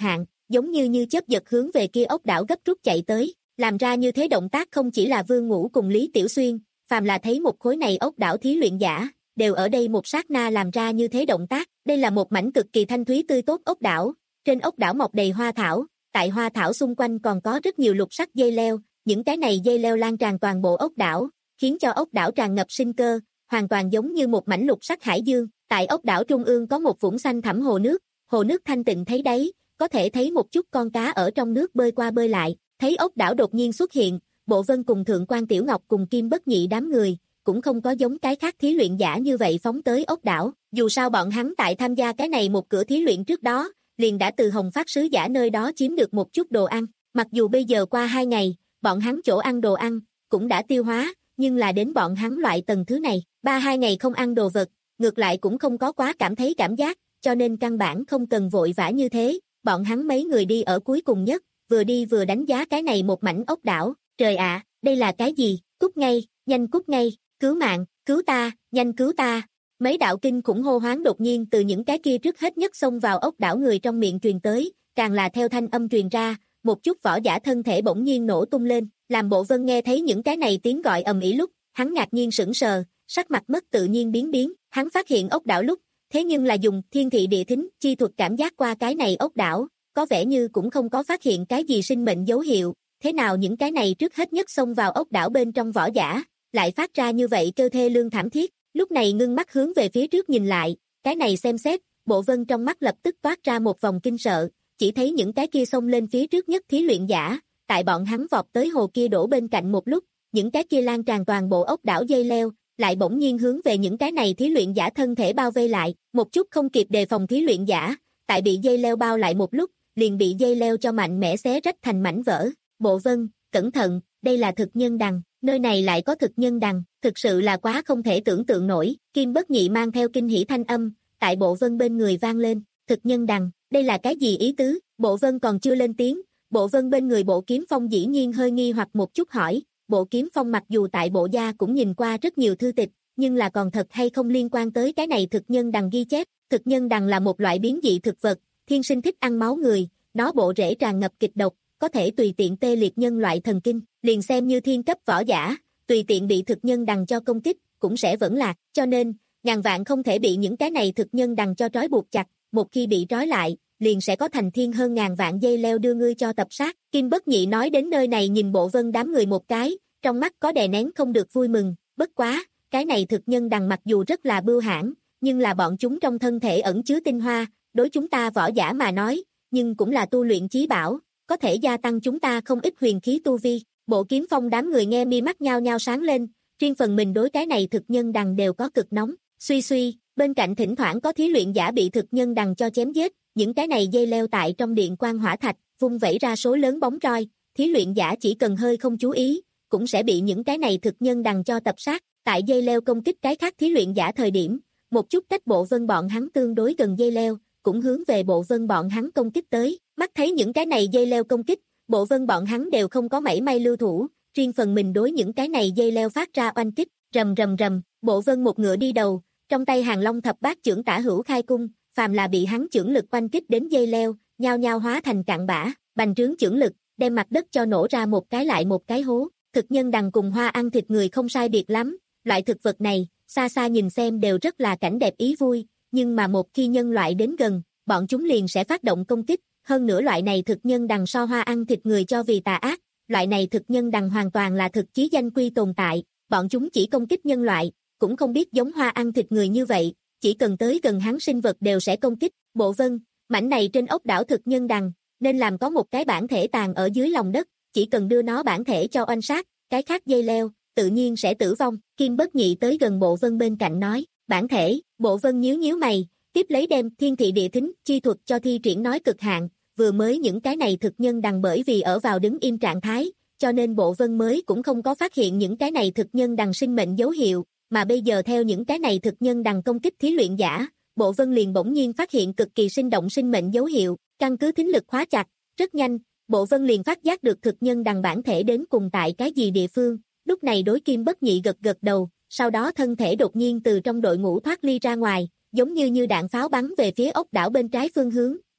giống như như chớp giật hướng về kia ốc đảo gấp rút chạy tới. Làm ra như thế động tác không chỉ là Vương Ngũ cùng Lý Tiểu Xuyên, phàm là thấy một khối này ốc đảo thí luyện giả, đều ở đây một sát na làm ra như thế động tác. Đây là một mảnh cực kỳ thanh thúy tươi tốt ốc đảo, trên ốc đảo mọc đầy hoa thảo, tại hoa thảo xung quanh còn có rất nhiều lục sắc dây leo, những cái này dây leo lan tràn toàn bộ ốc đảo, khiến cho ốc đảo tràn ngập sinh cơ, hoàn toàn giống như một mảnh lục sắc hải dương. Tại ốc đảo trung ương có một vũng xanh thẳm hồ nước, hồ nước thanh tịnh thấy đáy, có thể thấy một chút con cá ở trong nước bơi qua bơi lại. Thấy ốc đảo đột nhiên xuất hiện, Bộ Vân cùng Thượng quan Tiểu Ngọc cùng Kim Bất Nhị đám người, cũng không có giống cái khác thí luyện giả như vậy phóng tới ốc đảo. Dù sao bọn hắn tại tham gia cái này một cửa thí luyện trước đó, liền đã từ Hồng Phát sứ giả nơi đó chiếm được một chút đồ ăn. Mặc dù bây giờ qua hai ngày, bọn hắn chỗ ăn đồ ăn, cũng đã tiêu hóa, nhưng là đến bọn hắn loại tầng thứ này, ba hai ngày không ăn đồ vật, ngược lại cũng không có quá cảm thấy cảm giác, cho nên căn bản không cần vội vã như thế. Bọn hắn mấy người đi ở cuối cùng nhất, vừa đi vừa đánh giá cái này một mảnh ốc đảo. Trời ạ, đây là cái gì? Cút ngay, nhanh cút ngay, cứu mạng, cứu ta, nhanh cứu ta. Mấy đạo kinh khủng hô hoáng đột nhiên từ những cái kia trước hết nhất xông vào ốc đảo người trong miệng truyền tới, càng là theo thanh âm truyền ra, một chút võ giả thân thể bỗng nhiên nổ tung lên. Làm Bộ Vân nghe thấy những cái này tiếng gọi ầm ĩ lúc, hắn ngạc nhiên sững sờ, sắc mặt mất tự nhiên biến biến. Hắn phát hiện ốc đảo lúc, thế nhưng là dùng thiên thị địa thính chi thuật cảm giác qua cái này ốc đảo, có vẻ như cũng không có phát hiện cái gì sinh mệnh dấu hiệu. Thế nào những cái này trước hết nhất xông vào ốc đảo bên trong võ giả, lại phát ra như vậy kêu thê lương thảm thiết. Lúc này ngưng mắt hướng về phía trước nhìn lại, cái này xem xét, Bộ Vân trong mắt lập tức toát ra một vòng kinh sợ, chỉ thấy những cái kia xông lên phía trước nhất thí luyện giả, tại bọn hắn vọt tới hồ kia đổ bên cạnh một lúc, những cái kia lan tràn toàn bộ ốc đảo dây leo, lại bỗng nhiên hướng về những cái này thí luyện giả thân thể bao vây lại, một chút không kịp đề phòng thí luyện giả, tại bị dây leo bao lại một lúc, liền bị dây leo cho mạnh mẽ xé rách thành mảnh vỡ. Bộ Vân, cẩn thận, đây là thực nhân đằng, nơi này lại có thực nhân đằng, thực sự là quá không thể tưởng tượng nổi. Kim Bất Nhị mang theo kinh hỉ thanh âm, tại Bộ Vân bên người vang lên, thực nhân đằng, đây là cái gì ý tứ? Bộ Vân còn chưa lên tiếng, Bộ Vân bên người Bộ Kiếm Phong dĩ nhiên hơi nghi hoặc một chút hỏi. Bộ Kiếm Phong mặc dù tại Bộ gia cũng nhìn qua rất nhiều thư tịch, nhưng là còn thật hay không liên quan tới cái này thực nhân đằng ghi chép. Thực nhân đằng là một loại biến dị thực vật, thiên sinh thích ăn máu người, nó bộ rễ tràn ngập kịch độc, có thể tùy tiện tê liệt nhân loại thần kinh, liền xem như thiên cấp võ giả, tùy tiện bị thực nhân đằng cho công kích, cũng sẽ vẫn lạc, cho nên, ngàn vạn không thể bị những cái này thực nhân đằng cho trói buộc chặt, một khi bị trói lại, liền sẽ có thành thiên hơn ngàn vạn dây leo đưa ngươi cho tập sát. Kim Bất Nhị nói đến nơi này nhìn Bộ Vân đám người một cái, trong mắt có đè nén không được vui mừng, bất quá, cái này thực nhân đằng mặc dù rất là bưu hãn, nhưng là bọn chúng trong thân thể ẩn chứa tinh hoa, đối chúng ta võ giả mà nói, nhưng cũng là tu luyện chí bảo, có thể gia tăng chúng ta không ít huyền khí tu vi. Bộ Kiếm Phong đám người nghe mi mắt nhao nhao sáng lên, riêng phần mình đối cái này thực nhân đằng đều có cực nóng. Suy suy, bên cạnh thỉnh thoảng có thí luyện giả bị thực nhân đằng cho chém giết, những cái này dây leo tại trong điện quang hỏa thạch, vung vẩy ra số lớn bóng roi, thí luyện giả chỉ cần hơi không chú ý, cũng sẽ bị những cái này thực nhân đằng cho tập sát. Tại dây leo công kích cái khác thí luyện giả thời điểm, một chút cách Bộ Vân bọn hắn tương đối gần dây leo, cũng hướng về Bộ Vân bọn hắn công kích tới. Mắt thấy những cái này dây leo công kích, Bộ Vân bọn hắn đều không có mảy may lưu thủ, riêng phần mình đối những cái này dây leo phát ra oanh kích, rầm rầm rầm. Bộ Vân một ngựa đi đầu, trong tay Hàng Long thập bát chưởng tả hữu khai cung, phàm là bị hắn chưởng lực oanh kích đến dây leo, nhao nhao hóa thành cạn bã, bành trướng chưởng lực, đem mặt đất cho nổ ra một cái lại một cái hố. Thực nhân đằng cùng hoa ăn thịt người không sai biệt lắm, loại thực vật này, xa xa nhìn xem đều rất là cảnh đẹp ý vui, nhưng mà một khi nhân loại đến gần, bọn chúng liền sẽ phát động công kích. Hơn nữa loại này thực nhân đằng so hoa ăn thịt người cho vì tà ác, loại này thực nhân đằng hoàn toàn là thực chí danh quy tồn tại, bọn chúng chỉ công kích nhân loại, cũng không biết giống hoa ăn thịt người như vậy, chỉ cần tới gần hắn sinh vật đều sẽ công kích. Bộ Vân, mảnh này trên ốc đảo thực nhân đằng, nên làm có một cái bản thể tàng ở dưới lòng đất, chỉ cần đưa nó bản thể cho oanh sát, cái khác dây leo, tự nhiên sẽ tử vong. Kim Bất Nhị tới gần Bộ Vân bên cạnh nói, bản thể. Bộ Vân nhíu nhíu mày, tiếp lấy đem thiên thị địa thính chi thuật cho thi triển nói cực hạn. Vừa mới những cái này thực nhân đằng bởi vì ở vào đứng im trạng thái, cho nên Bộ Vân mới cũng không có phát hiện những cái này thực nhân đằng sinh mệnh dấu hiệu, mà bây giờ theo những cái này thực nhân đằng công kích thí luyện giả, Bộ Vân liền bỗng nhiên phát hiện cực kỳ sinh động sinh mệnh dấu hiệu, căn cứ thính lực khóa chặt, rất nhanh, Bộ Vân liền phát giác được thực nhân đằng bản thể đến cùng tại cái gì địa phương. Lúc này đối Kim Bất Nhị gật gật đầu, sau đó thân thể đột nhiên từ trong đội ngũ thoát ly ra ngoài, giống như như đạn pháo bắn về phía ốc đảo bên trái phương hướng,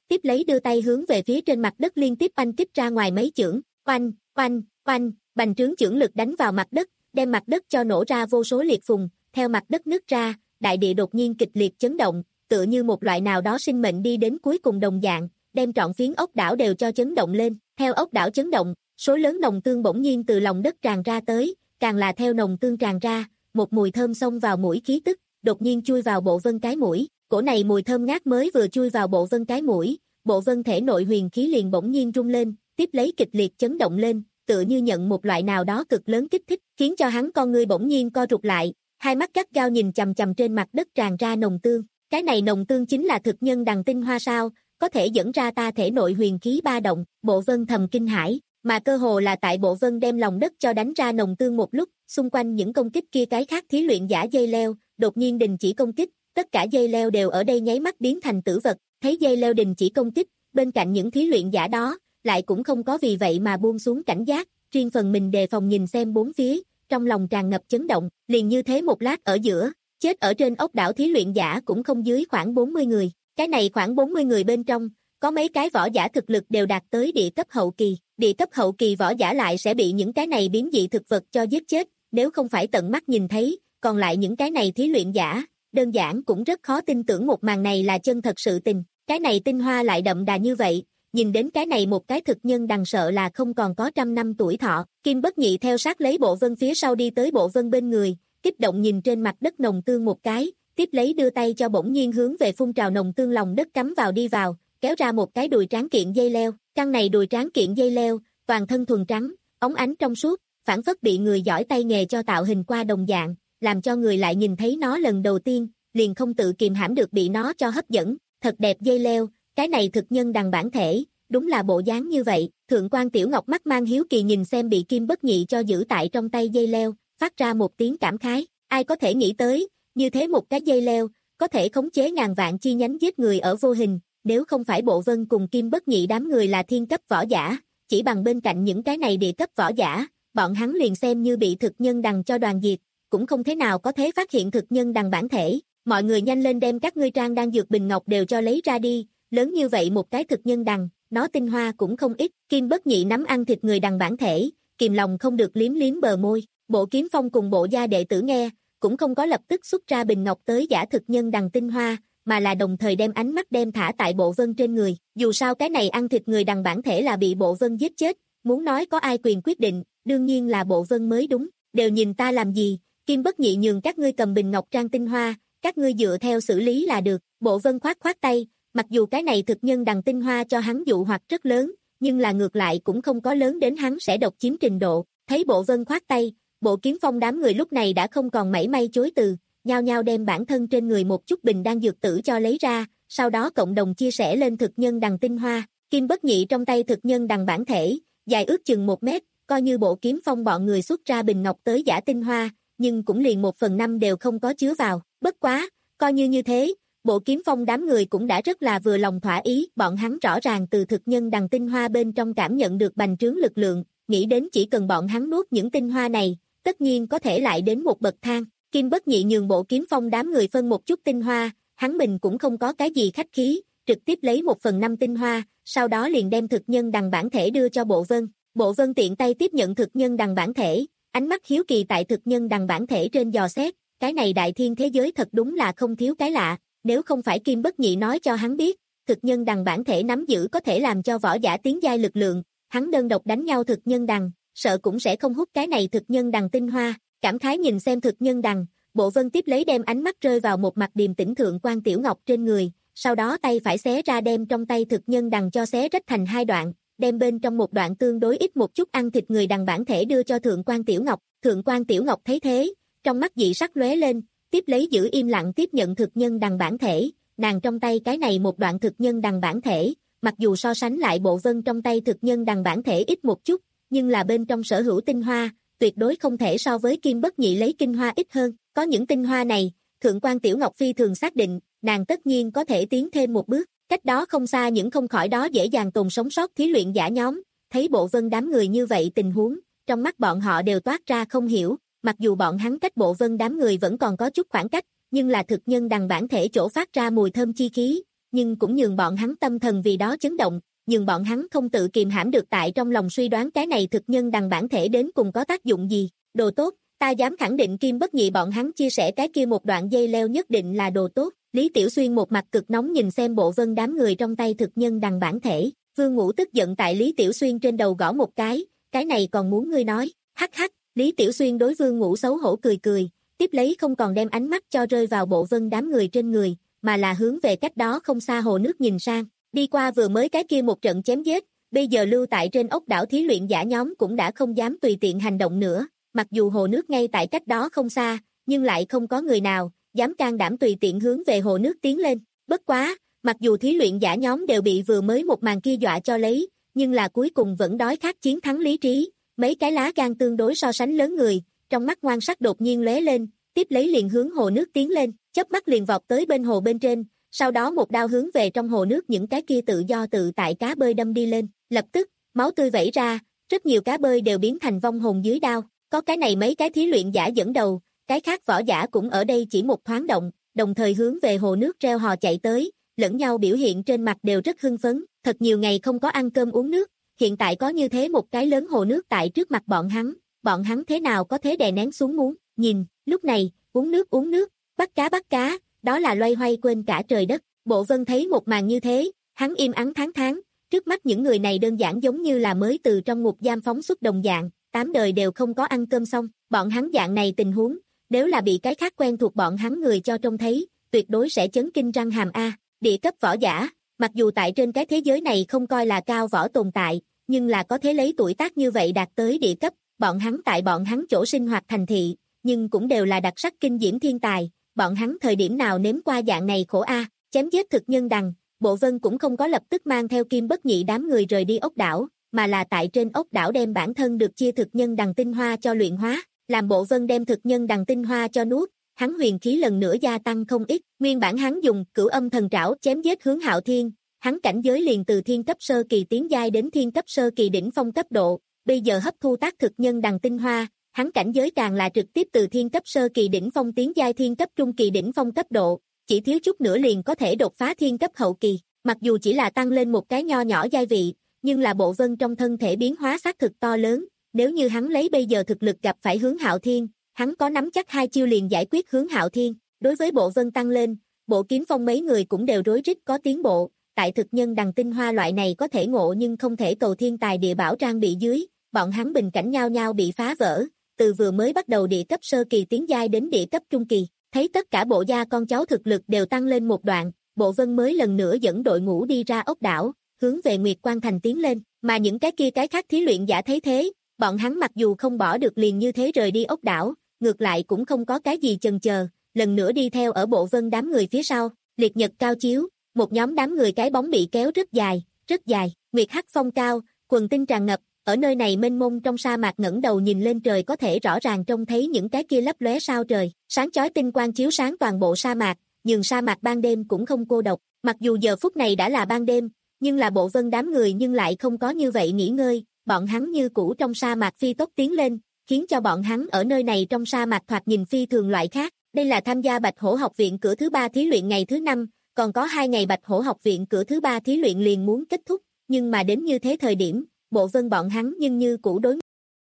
tiếp lấy đưa tay hướng về phía trên mặt đất liên tiếp oanh kích ra ngoài mấy chưởng, oanh, oanh, oanh, bành trướng chưởng lực đánh vào mặt đất, đem mặt đất cho nổ ra vô số liệt phùng, theo mặt đất nứt ra, đại địa đột nhiên kịch liệt chấn động, tựa như một loại nào đó sinh mệnh đi đến cuối cùng đồng dạng, đem trọn phiến ốc đảo đều cho chấn động lên, theo ốc đảo chấn động, số lớn nồng tương bỗng nhiên từ lòng đất tràn ra tới, càng là theo nồng tương tràn ra, một mùi thơm xông vào mũi khí tức, đột nhiên chui vào Bộ Vân cái mũi, cổ này mùi thơm ngát mới vừa chui vào Bộ Vân cái mũi, Bộ Vân thể nội huyền khí liền bỗng nhiên rung lên, tiếp lấy kịch liệt chấn động lên, tựa như nhận một loại nào đó cực lớn kích thích, khiến cho hắn con ngươi bỗng nhiên co rụt lại, hai mắt gắt gao nhìn chằm chằm trên mặt đất tràn ra nồng tương, cái này nồng tương chính là thực nhân đằng tinh hoa sao, có thể dẫn ra ta thể nội huyền khí ba động, Bộ Vân thầm kinh hãi, mà cơ hồ là tại Bộ Vân đem lòng đất cho đánh ra nồng tương một lúc, xung quanh những công kích kia cái khác thí luyện giả dây leo, đột nhiên đình chỉ công kích, tất cả dây leo đều ở đây nháy mắt biến thành tử vật, thấy dây leo đình chỉ công kích, bên cạnh những thí luyện giả đó, lại cũng không có vì vậy mà buông xuống cảnh giác, riêng phần mình đề phòng nhìn xem bốn phía, trong lòng tràn ngập chấn động, liền như thế một lát ở giữa, chết ở trên ốc đảo thí luyện giả cũng không dưới khoảng bốn mươi người, cái này khoảng bốn mươi người bên trong, có mấy cái võ giả thực lực đều đạt tới địa cấp hậu kỳ, địa cấp hậu kỳ võ giả lại sẽ bị những cái này biến dị thực vật cho giết chết, nếu không phải tận mắt nhìn thấy, còn lại những cái này thí luyện giả, đơn giản cũng rất khó tin tưởng một màn này là chân thật sự tình, cái này tinh hoa lại đậm đà như vậy, nhìn đến cái này một cái thực nhân đằng sợ là không còn có trăm năm tuổi thọ, Kim Bất Nhị theo sát lấy Bộ Vân phía sau đi tới Bộ Vân bên người, kích động nhìn trên mặt đất nồng tương một cái, tiếp lấy đưa tay cho bỗng nhiên hướng về phun trào nồng tương lòng đất cắm vào đi vào, kéo ra một cái đùi tráng kiện dây leo, căn này đùi tráng kiện dây leo, toàn thân thuần trắng, óng ánh trong suốt, phản phất bị người giỏi tay nghề cho tạo hình qua đồng dạng, làm cho người lại nhìn thấy nó lần đầu tiên, liền không tự kìm hãm được bị nó cho hấp dẫn, thật đẹp dây leo, cái này thực nhân đằng bản thể, đúng là bộ dáng như vậy, Thượng quan Tiểu Ngọc mắt mang hiếu kỳ nhìn xem bị Kim Bất Nhị cho giữ tại trong tay dây leo, phát ra một tiếng cảm khái, ai có thể nghĩ tới, như thế một cái dây leo, có thể khống chế ngàn vạn chi nhánh giết người ở vô hình, nếu không phải Bộ Vân cùng Kim Bất Nhị đám người là thiên cấp võ giả, chỉ bằng bên cạnh những cái này địa cấp võ giả, bọn hắn liền xem như bị thực nhân đằng cho đoàn diệt, cũng không thế nào có thể phát hiện thực nhân đằng bản thể, mọi người nhanh lên đem các ngươi trang đang dược bình ngọc đều cho lấy ra đi, lớn như vậy một cái thực nhân đằng, nó tinh hoa cũng không ít, Kim Bất Nhị nắm ăn thịt người đằng bản thể, kìm lòng không được liếm liếm bờ môi, Bộ Kiếm Phong cùng Bộ gia đệ tử nghe, cũng không có lập tức xuất ra bình ngọc tới giả thực nhân đằng tinh hoa, mà là đồng thời đem ánh mắt đem thả tại Bộ Vân trên người, dù sao cái này ăn thịt người đằng bản thể là bị Bộ Vân giết chết, muốn nói có ai quyền quyết định, đương nhiên là Bộ Vân mới đúng, đều nhìn ta làm gì, Kim Bất Nhị nhường các ngươi cầm bình ngọc trang tinh hoa, các ngươi dựa theo xử lý là được, Bộ Vân khoát khoát tay, mặc dù cái này thực nhân đằng tinh hoa cho hắn dụ hoặc rất lớn, nhưng là ngược lại cũng không có lớn đến hắn sẽ độc chiếm trình độ, thấy Bộ Vân khoát tay, Bộ Kiếm Phong đám người lúc này đã không còn mảy may chối từ, nhao nhao đem bản thân trên người một chút bình đan dược tử cho lấy ra, sau đó cộng đồng chia sẻ lên thực nhân đằng tinh hoa, Kim Bất Nhị trong tay thực nhân đằng bản thể, dài ước chừng một mét, coi như Bộ Kiếm Phong bọn người xuất ra bình ngọc tới giả tinh hoa, nhưng cũng liền một phần năm đều không có chứa vào, bất quá, coi như như thế, Bộ Kiếm Phong đám người cũng đã rất là vừa lòng thỏa ý, bọn hắn rõ ràng từ thực nhân đằng tinh hoa bên trong cảm nhận được bành trướng lực lượng, nghĩ đến chỉ cần bọn hắn nuốt những tinh hoa này, tất nhiên có thể lại đến một bậc thang. Kim Bất Nhị nhường Bộ Kiếm Phong đám người phân một chút tinh hoa, hắn mình cũng không có cái gì khách khí, trực tiếp lấy một phần năm tinh hoa, sau đó liền đem thực nhân đằng bản thể đưa cho Bộ Vân. Bộ Vân tiện tay tiếp nhận thực nhân đằng bản thể, ánh mắt hiếu kỳ tại thực nhân đằng bản thể trên dò xét, cái này đại thiên thế giới thật đúng là không thiếu cái lạ, nếu không phải Kim Bất Nhị nói cho hắn biết, thực nhân đằng bản thể nắm giữ có thể làm cho võ giả tiến giai lực lượng, hắn đơn độc đánh nhau thực nhân đằng, sợ cũng sẽ không hút cái này thực nhân đằng tinh hoa. Cảm khái nhìn xem thực nhân đằng, Bộ Vân tiếp lấy đem ánh mắt rơi vào một mặt điềm tĩnh Thượng quan Tiểu Ngọc trên người, sau đó tay phải xé ra đem trong tay thực nhân đằng cho xé rách thành hai đoạn, đem bên trong một đoạn tương đối ít một chút ăn thịt người đằng bản thể đưa cho Thượng quan Tiểu Ngọc. Thượng quan Tiểu Ngọc thấy thế, trong mắt dị sắc lóe lên, tiếp lấy giữ im lặng tiếp nhận thực nhân đằng bản thể, nàng trong tay cái này một đoạn thực nhân đằng bản thể, mặc dù so sánh lại Bộ Vân trong tay thực nhân đằng bản thể ít một chút, nhưng là bên trong sở hữu tinh hoa, tuyệt đối không thể so với Kim Bất Nhị lấy tinh hoa ít hơn, có những tinh hoa này, Thượng quan Tiểu Ngọc phi thường xác định, nàng tất nhiên có thể tiến thêm một bước, cách đó không xa những không khỏi đó dễ dàng tồn sống sót thí luyện giả nhóm, thấy Bộ Vân đám người như vậy tình huống, trong mắt bọn họ đều toát ra không hiểu, mặc dù bọn hắn cách Bộ Vân đám người vẫn còn có chút khoảng cách, nhưng là thực nhân đằng bản thể chỗ phát ra mùi thơm chi khí, nhưng cũng nhường bọn hắn tâm thần vì đó chấn động, nhường bọn hắn không tự kìm hãm được tại trong lòng suy đoán cái này thực nhân đằng bản thể đến cùng có tác dụng gì. Đồ tốt, ta dám khẳng định Kim Bất Nhị bọn hắn chia sẻ cái kia một đoạn dây leo nhất định là đồ tốt. Lý Tiểu Xuyên một mặt cực nóng nhìn xem Bộ Vân đám người trong tay thực nhân đằng bản thể. Vương Ngũ tức giận tại Lý Tiểu Xuyên trên đầu gõ một cái, cái này còn muốn ngươi nói, hắc hắc. Lý Tiểu Xuyên đối Vương Ngũ xấu hổ cười cười, tiếp lấy không còn đem ánh mắt cho rơi vào Bộ Vân đám người trên người, mà là hướng về cách đó không xa hồ nước nhìn sang. Đi qua vừa mới cái kia một trận chém giết, bây giờ lưu tại trên ốc đảo thí luyện giả nhóm cũng đã không dám tùy tiện hành động nữa, mặc dù hồ nước ngay tại cách đó không xa, nhưng lại không có người nào dám can đảm tùy tiện hướng về hồ nước tiến lên. Bất quá, mặc dù thí luyện giả nhóm đều bị vừa mới một màn kia dọa cho lấy, nhưng là cuối cùng vẫn đói khát chiến thắng lý trí, mấy cái lá gan tương đối so sánh lớn người, trong mắt ngoan sắc đột nhiên lóe lên, tiếp lấy liền hướng hồ nước tiến lên, chớp mắt liền vọt tới bên hồ bên trên, sau đó một đao hướng về trong hồ nước những cái kia tự do tự tại cá bơi đâm đi lên, lập tức, máu tươi vẩy ra, rất nhiều cá bơi đều biến thành vong hồn dưới đao, có cái này mấy cái thí luyện giả dẫn đầu, cái khác võ giả cũng ở đây chỉ một thoáng động, đồng thời hướng về hồ nước reo hò chạy tới, lẫn nhau biểu hiện trên mặt đều rất hưng phấn, thật nhiều ngày không có ăn cơm uống nước, hiện tại có như thế một cái lớn hồ nước tại trước mặt bọn hắn, bọn hắn thế nào có thế đè nén xuống muốn, nhìn, lúc này, uống nước uống nước, bắt cá bắt cá, đó là loay hoay quên cả trời đất. Bộ Vân thấy một màn như thế, hắn im ắng tháng tháng, trước mắt những người này đơn giản giống như là mới từ trong ngục giam phóng xuất đồng dạng, tám đời đều không có ăn cơm xong, bọn hắn dạng này tình huống, nếu là bị cái khác quen thuộc bọn hắn người cho trông thấy, tuyệt đối sẽ chấn kinh răng hàm a. Địa cấp võ giả, mặc dù tại trên cái thế giới này không coi là cao võ tồn tại, nhưng là có thể lấy tuổi tác như vậy đạt tới địa cấp, bọn hắn tại bọn hắn chỗ sinh hoạt thành thị, nhưng cũng đều là đặc sắc kinh diễm thiên tài, bọn hắn thời điểm nào nếm qua dạng này khổ a. Chém giết thực nhân đằng, Bộ Vân cũng không có lập tức mang theo Kim Bất Nhị đám người rời đi ốc đảo, mà là tại trên ốc đảo đem bản thân được chia thực nhân đằng tinh hoa cho luyện hóa, làm Bộ Vân đem thực nhân đằng tinh hoa cho nuốt, hắn huyền khí lần nữa gia tăng không ít, nguyên bản hắn dùng Cửu Âm Thần Trảo chém giết Hướng Hạo Thiên, hắn cảnh giới liền từ thiên cấp sơ kỳ tiến giai đến thiên cấp sơ kỳ đỉnh phong cấp độ, bây giờ hấp thu tác thực nhân đằng tinh hoa, hắn cảnh giới càng là trực tiếp từ thiên cấp sơ kỳ đỉnh phong tiến giai thiên cấp trung kỳ đỉnh phong cấp độ, chỉ thiếu chút nữa liền có thể đột phá thiên cấp hậu kỳ, mặc dù chỉ là tăng lên một cái nho nhỏ giai vị, nhưng là Bộ Vân trong thân thể biến hóa xác thực to lớn, nếu như hắn lấy bây giờ thực lực gặp phải Hướng Hạo Thiên, hắn có nắm chắc hai chiêu liền giải quyết Hướng Hạo Thiên. Đối với Bộ Vân tăng lên, Bộ Kiếm Phong mấy người cũng đều rối rít có tiến bộ, tại thực nhân đằng tinh hoa loại này có thể ngộ nhưng không thể cầu thiên tài địa bảo trang bị dưới, bọn hắn bình cảnh nhau nhau bị phá vỡ, từ vừa mới bắt đầu địa cấp sơ kỳ tiến giai đến địa cấp trung kỳ, thấy tất cả bộ gia con cháu thực lực đều tăng lên một đoạn, Bộ Vân mới lần nữa dẫn đội ngũ đi ra ốc đảo, hướng về Nguyệt Quan Thành tiến lên, mà những cái kia cái khác thí luyện giả thấy thế, bọn hắn mặc dù không bỏ được liền như thế rời đi ốc đảo, ngược lại cũng không có cái gì chần chờ, lần nữa đi theo ở Bộ Vân đám người phía sau, liệt nhật cao chiếu, một nhóm đám người cái bóng bị kéo rất dài, rất dài, nguyệt hắc phong cao, quần tinh tràn ngập, ở nơi này mênh mông trong sa mạc ngẩng đầu nhìn lên trời có thể rõ ràng trông thấy những cái kia lấp lóe sao trời, sáng chói tinh quang chiếu sáng toàn bộ sa mạc, nhường sa mạc ban đêm cũng không cô độc, mặc dù giờ phút này đã là ban đêm, nhưng là Bộ Vân đám người nhưng lại không có như vậy nghỉ ngơi, bọn hắn như cũ trong sa mạc phi tốc tiến lên, khiến cho bọn hắn ở nơi này trong sa mạc thoạt nhìn phi thường loại khác. Đây là tham gia Bạch Hổ học viện cửa thứ ba thí luyện ngày thứ năm, còn có hai ngày Bạch Hổ học viện cửa thứ ba thí luyện liền muốn kết thúc, nhưng mà đến như thế thời điểm, Bộ Vân bọn hắn nhưng như cũ đối.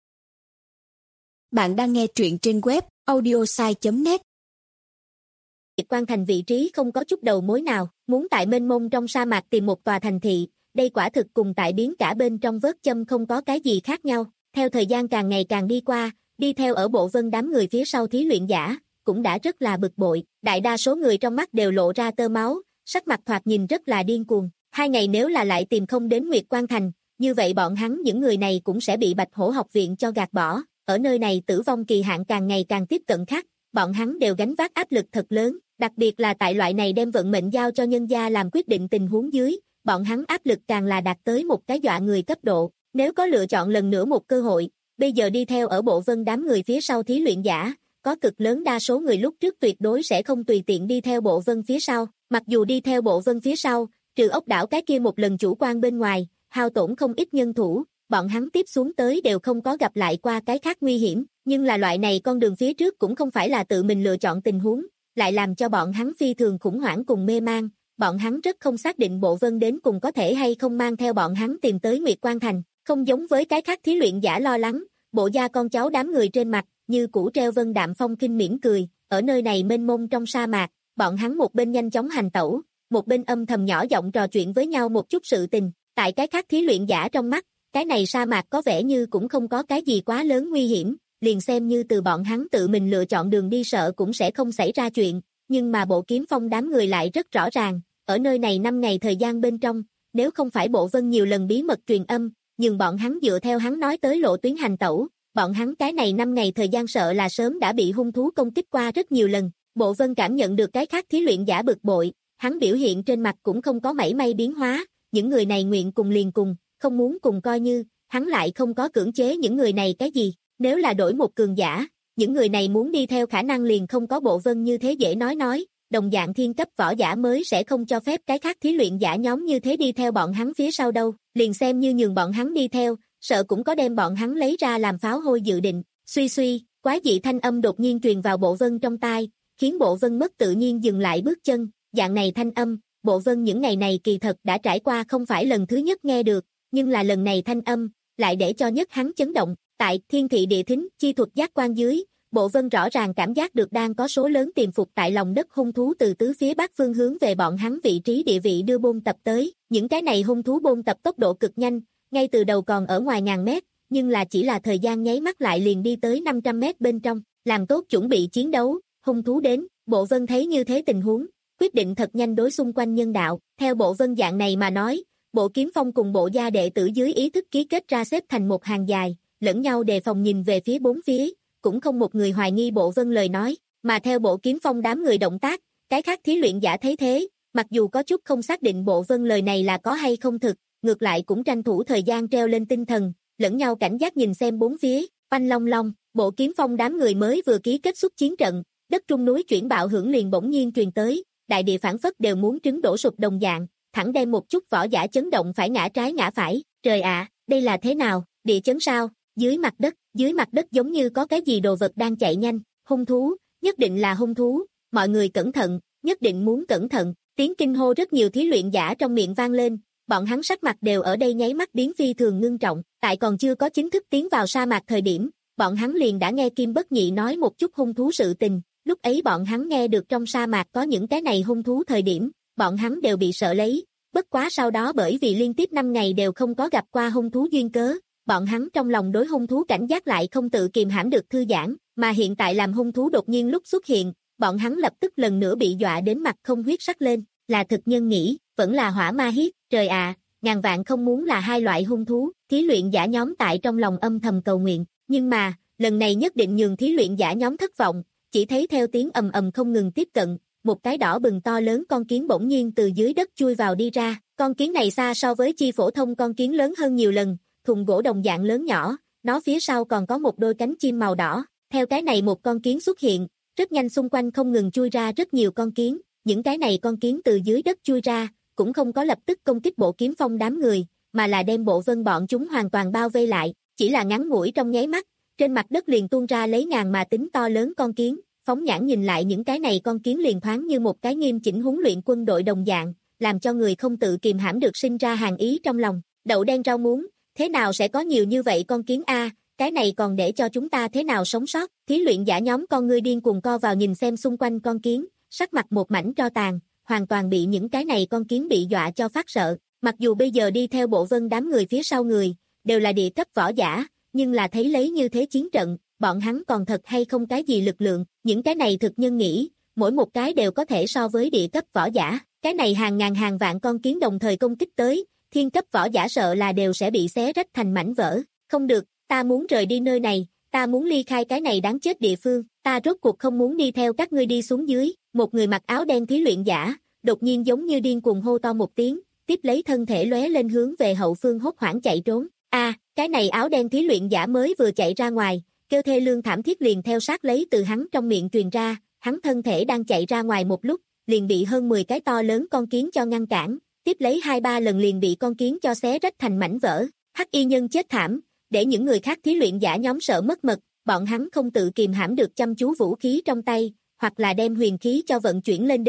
Bạn đang nghe truyện trên web audiosai chấm net. Nguyệt Quan Thành vị trí không có chút đầu mối nào, muốn tại mênh mông trong sa mạc tìm một tòa thành thị, đây quả thực cùng tại biến cả bên trong vớt châm không có cái gì khác nhau. Theo thời gian càng ngày càng đi qua, đi theo ở Bộ Vân đám người phía sau thí luyện giả, cũng đã rất là bực bội, đại đa số người trong mắt đều lộ ra tơ máu, sắc mặt thoạt nhìn rất là điên cuồng. Hai ngày nếu là lại tìm không đến Nguyệt Quan Thành, như vậy bọn hắn những người này cũng sẽ bị Bạch Hổ học viện cho gạt bỏ, ở nơi này tử vong kỳ hạn càng ngày càng tiếp cận khắc, bọn hắn đều gánh vác áp lực thật lớn, đặc biệt là tại loại này đem vận mệnh giao cho nhân gia làm quyết định tình huống dưới, bọn hắn áp lực càng là đạt tới một cái dọa người cấp độ, nếu có lựa chọn lần nữa một cơ hội, bây giờ đi theo ở Bộ Vân đám người phía sau thí luyện giả, có cực lớn đa số người lúc trước tuyệt đối sẽ không tùy tiện đi theo Bộ Vân phía sau, mặc dù đi theo Bộ Vân phía sau, trừ ốc đảo cái kia một lần chủ quan bên ngoài, hao tổn không ít nhân thủ, bọn hắn tiếp xuống tới đều không có gặp lại qua cái khác nguy hiểm, nhưng là loại này con đường phía trước cũng không phải là tự mình lựa chọn tình huống, lại làm cho bọn hắn phi thường khủng hoảng cùng mê mang, bọn hắn rất không xác định Bộ Vân đến cùng có thể hay không mang theo bọn hắn tìm tới Nguyệt Quan Thành, không giống với cái khác thí luyện giả lo lắng, bộ da con cháu đám người trên mặt, như cũ treo vân đạm phong kinh mỉm cười, ở nơi này mênh mông trong sa mạc, bọn hắn một bên nhanh chóng hành tẩu, một bên âm thầm nhỏ giọng trò chuyện với nhau một chút sự tình, tại cái khác thí luyện giả trong mắt, cái này sa mạc có vẻ như cũng không có cái gì quá lớn nguy hiểm, liền xem như từ bọn hắn tự mình lựa chọn đường đi sợ cũng sẽ không xảy ra chuyện, nhưng mà Bộ Kiếm Phong đám người lại rất rõ ràng, ở nơi này năm ngày thời gian bên trong, nếu không phải Bộ Vân nhiều lần bí mật truyền âm, nhưng bọn hắn dựa theo hắn nói tới lộ tuyến hành tẩu, bọn hắn cái này năm ngày thời gian sợ là sớm đã bị hung thú công kích qua rất nhiều lần. Bộ Vân cảm nhận được cái khác thí luyện giả bực bội, hắn biểu hiện trên mặt cũng không có mảy may biến hóa, những người này nguyện cùng liền cùng, không muốn cùng coi như, hắn lại không có cưỡng chế những người này cái gì, nếu là đổi một cường giả, những người này muốn đi theo khả năng liền không có Bộ Vân như thế dễ nói nói, đồng dạng thiên cấp võ giả mới sẽ không cho phép cái khác thí luyện giả nhóm như thế đi theo bọn hắn phía sau đâu, liền xem như nhường bọn hắn đi theo, sợ cũng có đem bọn hắn lấy ra làm pháo hôi dự định, suy suy, quái dị thanh âm đột nhiên truyền vào Bộ Vân trong tai, khiến Bộ Vân mất tự nhiên dừng lại bước chân, dạng này thanh âm, Bộ Vân những ngày này kỳ thật đã trải qua không phải lần thứ nhất nghe được, nhưng là lần này thanh âm, lại để cho nhất hắn chấn động, tại thiên thị địa thính chi thuật giác quan dưới, Bộ Vân rõ ràng cảm giác được đang có số lớn tiềm phục tại lòng đất hung thú từ tứ phía bắc phương hướng về bọn hắn vị trí địa vị đưa bôn tập tới, những cái này hung thú bôn tập tốc độ cực nhanh, ngay từ đầu còn ở ngoài ngàn mét, nhưng là chỉ là thời gian nháy mắt lại liền đi tới năm trăm mét bên trong, làm tốt chuẩn bị chiến đấu, hung thú đến, Bộ Vân thấy như thế tình huống, quyết định thật nhanh đối xung quanh nhân đạo, theo Bộ Vân dạng này mà nói, Bộ Kiếm Phong cùng bộ gia đệ tử dưới ý thức ký kết ra xếp thành một hàng dài, lẫn nhau đề phòng nhìn về phía bốn phía, cũng không một người hoài nghi Bộ Vân lời nói, mà theo Bộ Kiếm Phong đám người động tác, cái khác thí luyện giả thấy thế, mặc dù có chút không xác định Bộ Vân lời này là có hay không thực, ngược lại cũng tranh thủ thời gian treo lên tinh thần, lẫn nhau cảnh giác nhìn xem bốn phía, oanh long long, Bộ Kiếm Phong đám người mới vừa ký kết xuất chiến trận, đất trung núi chuyển bạo hưởng liền bỗng nhiên truyền tới, đại địa phản phất đều muốn trứng đổ sụp đồng dạng, thẳng đem một chút võ giả chấn động phải ngã trái ngã phải, trời ạ, đây là thế nào, địa chấn sao, dưới mặt đất, dưới mặt đất giống như có cái gì đồ vật đang chạy nhanh, hung thú, nhất định là hung thú, mọi người cẩn thận, nhất định muốn cẩn thận, tiếng kinh hô rất nhiều thí luyện giả trong miệng vang lên, bọn hắn sắc mặt đều ở đây nháy mắt biến phi thường ngưng trọng, tại còn chưa có chính thức tiến vào sa mạc thời điểm, bọn hắn liền đã nghe Kim Bất Nhị nói một chút hung thú sự tình, lúc ấy bọn hắn nghe được trong sa mạc có những cái này hung thú thời điểm, bọn hắn đều bị sợ lấy, bất quá sau đó bởi vì liên tiếp năm ngày đều không có gặp qua hung thú duyên cớ, bọn hắn trong lòng đối hung thú cảnh giác lại không tự kiềm hãm được thư giãn, mà hiện tại làm hung thú đột nhiên lúc xuất hiện, bọn hắn lập tức lần nữa bị dọa đến mặt không huyết sắc lên, là thực nhân nghĩ, vẫn là hỏa ma hiết, trời ạ, à, ngàn vạn không muốn là hai loại hung thú, thí luyện giả nhóm tại trong lòng âm thầm cầu nguyện, nhưng mà, lần này nhất định nhường thí luyện giả nhóm thất vọng, chỉ thấy theo tiếng ầm ầm không ngừng tiếp cận, một cái đỏ bừng to lớn con kiến bỗng nhiên từ dưới đất chui vào đi ra, con kiến này xa so với chi phổ thông con kiến lớn hơn nhiều lần, thùng gỗ đồng dạng lớn nhỏ, nó phía sau còn có một đôi cánh chim màu đỏ, theo cái này một con kiến xuất hiện, rất nhanh xung quanh không ngừng chui ra rất nhiều con kiến, những cái này con kiến từ dưới đất chui ra, cũng không có lập tức công kích Bộ Kiếm Phong đám người, mà là đem Bộ Vân bọn chúng hoàn toàn bao vây lại, chỉ là ngắn ngủi trong nháy mắt, trên mặt đất liền tuôn ra lấy ngàn mà tính to lớn con kiến, phóng nhãn nhìn lại những cái này con kiến liền thoáng như một cái nghiêm chỉnh huấn luyện quân đội đồng dạng, làm cho người không tự kiềm hãm được sinh ra hàng ý trong lòng, đậu đen rau muống, thế nào sẽ có nhiều như vậy con kiến a, cái này còn để cho chúng ta thế nào sống sót, thí luyện giả nhóm con ngươi điên cuồng co vào nhìn xem xung quanh con kiến, sắc mặt một mảnh tro tàn, hoàn toàn bị những cái này con kiến bị dọa cho phát sợ, mặc dù bây giờ đi theo Bộ Vân đám người phía sau người, đều là địa cấp võ giả, nhưng là thấy lấy như thế chiến trận, bọn hắn còn thật hay không cái gì lực lượng, những cái này thực nhân nghĩ, mỗi một cái đều có thể so với địa cấp võ giả, cái này hàng ngàn hàng vạn con kiến đồng thời công kích tới, thiên cấp võ giả sợ là đều sẽ bị xé rách thành mảnh vỡ, không được, ta muốn rời đi nơi này, ta muốn ly khai cái này đáng chết địa phương, ta rốt cuộc không muốn đi theo các ngươi đi xuống dưới, một người mặc áo đen thí luyện giả, đột nhiên giống như điên cuồng hô to một tiếng, tiếp lấy thân thể lóe lên hướng về hậu phương hốt hoảng chạy trốn, a à, cái này áo đen thí luyện giả mới vừa chạy ra ngoài, kêu thê lương thảm thiết liền theo sát lấy từ hắn trong miệng truyền ra, hắn thân thể đang chạy ra ngoài một lúc, liền bị hơn mười cái to lớn con kiến cho ngăn cản, tiếp lấy hai ba lần liền bị con kiến cho xé rách thành mảnh vỡ, hắc y nhân chết thảm, để những người khác thí luyện giả nhóm sợ mất mật, bọn hắn không tự kìm hãm được chăm chú vũ khí trong tay, hoặc là đem huyền khí cho vận chuyển lên đến,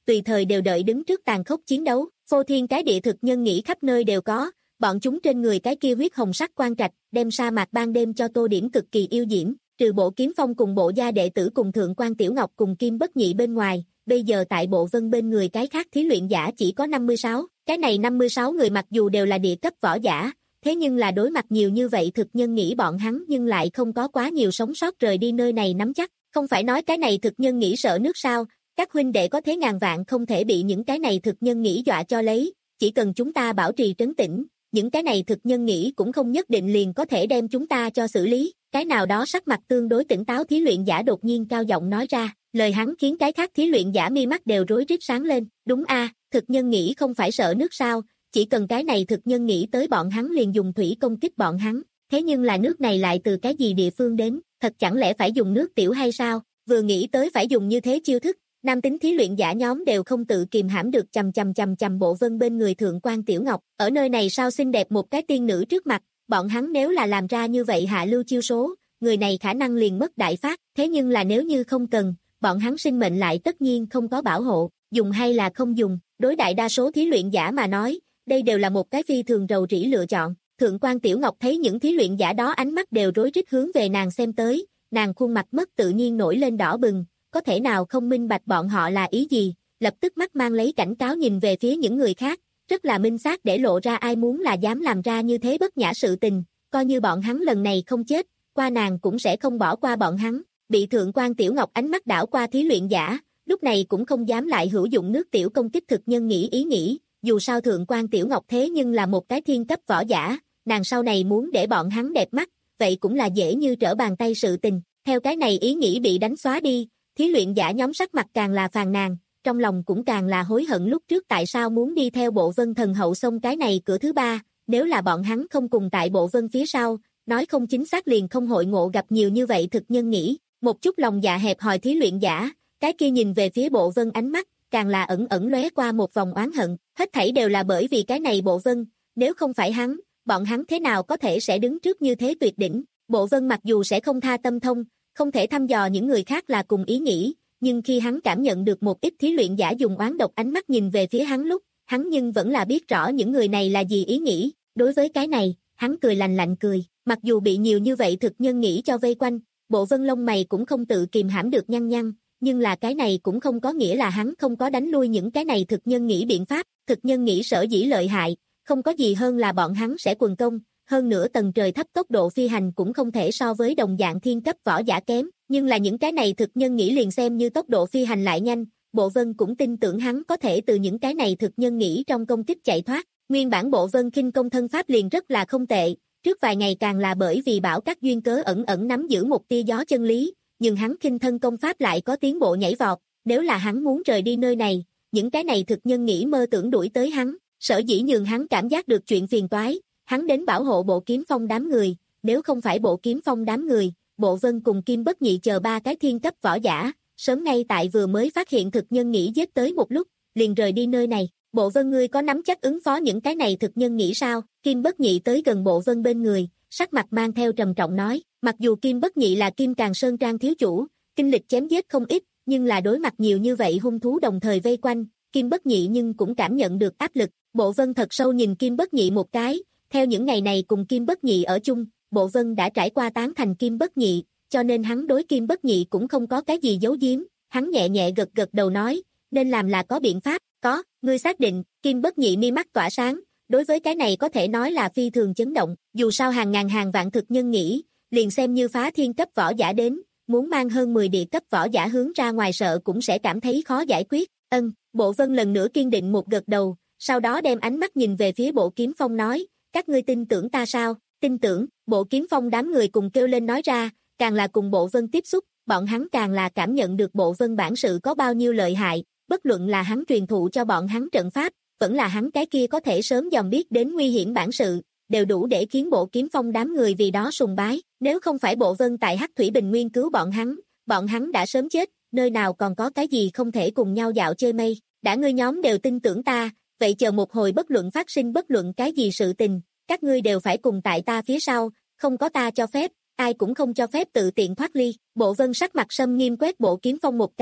tùy thời đều đợi đứng trước tàn khốc chiến đấu. Phô thiên cái địa thực nhân nghĩ khắp nơi đều có, bọn chúng trên người cái kia huyết hồng sắc quang trạch, đem sa mạc ban đêm cho tô điểm cực kỳ yêu diễm, trừ Bộ Kiếm Phong cùng Bộ gia đệ tử cùng Thượng quan Tiểu Ngọc cùng Kim Bất Nhị bên ngoài, bây giờ tại Bộ Vân bên người cái khác thí luyện giả chỉ có năm mươi sáu, cái này năm mươi sáu người mặc dù đều là địa cấp võ giả, thế nhưng là đối mặt nhiều như vậy thực nhân nghĩ bọn hắn nhưng lại không có quá nhiều sống sót rời đi nơi này nắm chắc, không phải nói cái này thực nhân nghĩ sợ nước sao, các huynh đệ có thế ngàn vạn không thể bị những cái này thực nhân nghĩ dọa cho lấy, chỉ cần chúng ta bảo trì trấn tĩnh, những cái này thực nhân nghĩ cũng không nhất định liền có thể đem chúng ta cho xử lý, cái nào đó sắc mặt tương đối tỉnh táo thí luyện giả đột nhiên cao giọng nói ra, lời hắn khiến cái khác thí luyện giả mi mắt đều rối rít sáng lên, đúng a, thực nhân nghĩ không phải sợ nước sao, chỉ cần cái này thực nhân nghĩ tới bọn hắn liền dùng thủy công kích bọn hắn, thế nhưng là nước này lại từ cái gì địa phương đến, thật chẳng lẽ phải dùng nước tiểu hay sao, vừa nghĩ tới phải dùng như thế chiêu thức, nam tính thí luyện giả nhóm đều không tự kìm hãm được chầm chầm chầm chầm Bộ Vân bên người Thượng quan Tiểu Ngọc, ở nơi này sao xinh đẹp một cái tiên nữ trước mặt, bọn hắn nếu là làm ra như vậy hạ lưu chiêu số, người này khả năng liền mất đại phát, thế nhưng là nếu như không cần, bọn hắn sinh mệnh lại tất nhiên không có bảo hộ, dùng hay là không dùng, đối đại đa số thí luyện giả mà nói, đây đều là một cái phi thường rầu rĩ lựa chọn. Thượng quan Tiểu Ngọc thấy những thí luyện giả đó ánh mắt đều rối rít hướng về nàng xem tới, nàng khuôn mặt mất tự nhiên nổi lên đỏ bừng, có thể nào không minh bạch bọn họ là ý gì, lập tức mắt mang lấy cảnh cáo nhìn về phía những người khác, rất là minh xác để lộ ra ai muốn là dám làm ra như thế bất nhã sự tình, coi như bọn hắn lần này không chết, qua nàng cũng sẽ không bỏ qua bọn hắn. Bị Thượng quan Tiểu Ngọc ánh mắt đảo qua thí luyện giả, lúc này cũng không dám lại hữu dụng nước tiểu công kích thực nhân nghĩ ý nghĩ, dù sao Thượng quan Tiểu Ngọc thế nhưng là một cái thiên cấp võ giả, nàng sau này muốn để bọn hắn đẹp mắt, vậy cũng là dễ như trở bàn tay sự tình, theo cái này ý nghĩ bị đánh xóa đi, thí luyện giả nhóm sắc mặt càng là phàn nàn, trong lòng cũng càng là hối hận lúc trước tại sao muốn đi theo Bộ Vân thần hậu xông cái này cửa thứ ba, nếu là bọn hắn không cùng tại Bộ Vân phía sau, nói không chính xác liền không hội ngộ gặp nhiều như vậy thực nhân nghĩ, một chút lòng dạ hẹp hòi thí luyện giả, cái kia nhìn về phía Bộ Vân ánh mắt, càng là ẩn ẩn lóe qua một vòng oán hận, hết thảy đều là bởi vì cái này Bộ Vân, nếu không phải hắn, bọn hắn thế nào có thể sẽ đứng trước như thế tuyệt đỉnh, Bộ Vân mặc dù sẽ không tha tâm thông, không thể thăm dò những người khác là cùng ý nghĩ, nhưng khi hắn cảm nhận được một ít thí luyện giả dùng oán độc ánh mắt nhìn về phía hắn lúc, hắn nhưng vẫn là biết rõ những người này là gì ý nghĩ, đối với cái này, hắn cười lành lạnh cười, mặc dù bị nhiều như vậy thực nhân nghĩ cho vây quanh, Bộ Vân lông mày cũng không tự kìm hãm được nhăn nhăn, nhưng là cái này cũng không có nghĩa là hắn không có đánh lui những cái này thực nhân nghĩ biện pháp, thực nhân nghĩ sở dĩ lợi hại, không có gì hơn là bọn hắn sẽ quần công, hơn nữa tầng trời thấp tốc độ phi hành cũng không thể so với đồng dạng thiên cấp võ giả kém, nhưng là những cái này thực nhân nghĩ liền xem như tốc độ phi hành lại nhanh, Bộ Vân cũng tin tưởng hắn có thể từ những cái này thực nhân nghĩ trong công kích chạy thoát, nguyên bản Bộ Vân khinh công thân pháp liền rất là không tệ, trước vài ngày càng là bởi vì bảo các duyên cớ ẩn ẩn nắm giữ một tia gió chân lý, nhưng hắn khinh thân công pháp lại có tiến bộ nhảy vọt, nếu là hắn muốn rời đi nơi này, những cái này thực nhân nghĩ mơ tưởng đuổi tới hắn, sở dĩ nhường hắn cảm giác được chuyện phiền toái, hắn đến bảo hộ Bộ Kiếm Phong đám người, nếu không phải Bộ Kiếm Phong đám người, Bộ Vân cùng Kim Bất Nhị chờ ba cái thiên cấp võ giả, sớm ngay tại vừa mới phát hiện thực nhân nghĩ giết tới một lúc, liền rời đi nơi này. Bộ Vân ngươi có nắm chắc ứng phó những cái này thực nhân nghĩ sao? Kim Bất Nhị tới gần Bộ Vân bên người, sắc mặt mang theo trầm trọng nói, mặc dù Kim Bất Nhị là Kim Càn Sơn Trang thiếu chủ, kinh lịch chém giết không ít, nhưng là đối mặt nhiều như vậy hung thú đồng thời vây quanh, Kim Bất Nhị nhưng cũng cảm nhận được áp lực. Bộ Vân thật sâu nhìn Kim Bất Nhị một cái, theo những ngày này cùng Kim Bất Nhị ở chung, Bộ Vân đã trải qua tán thành Kim Bất Nhị, cho nên hắn đối Kim Bất Nhị cũng không có cái gì giấu giếm, hắn nhẹ nhẹ gật gật đầu nói, nên làm là có biện pháp, có, ngươi xác định. Kim Bất Nhị mi mắt tỏa sáng, đối với cái này có thể nói là phi thường chấn động, dù sao hàng ngàn hàng vạn thực nhân nghĩ, liền xem như phá thiên cấp võ giả đến, muốn mang hơn mười địa cấp võ giả hướng ra ngoài sợ cũng sẽ cảm thấy khó giải quyết. Ân, Bộ Vân lần nữa kiên định một gật đầu, sau đó đem ánh mắt nhìn về phía Bộ Kiếm Phong nói, các ngươi tin tưởng ta sao? Tin tưởng. Bộ Kiếm Phong đám người cùng kêu lên nói ra, càng là cùng Bộ Vân tiếp xúc, bọn hắn càng là cảm nhận được Bộ Vân bản sự có bao nhiêu lợi hại, bất luận là hắn truyền thụ cho bọn hắn trận pháp, vẫn là hắn cái kia có thể sớm dòm biết đến nguy hiểm bản sự, đều đủ để khiến Bộ Kiếm Phong đám người vì đó sùng bái, nếu không phải Bộ Vân tại Hắc Thủy Bình Nguyên cứu bọn hắn, bọn hắn đã sớm chết, nơi nào còn có cái gì không thể cùng nhau dạo chơi mây, đã ngươi nhóm đều tin tưởng ta, vậy chờ một hồi bất luận phát sinh bất luận cái gì sự tình, các ngươi đều phải cùng tại ta phía sau, không có ta cho phép, ai cũng không cho phép tự tiện thoát ly. Bộ Vân sắc mặt sâm nghiêm quét Bộ Kiếm Phong một cái,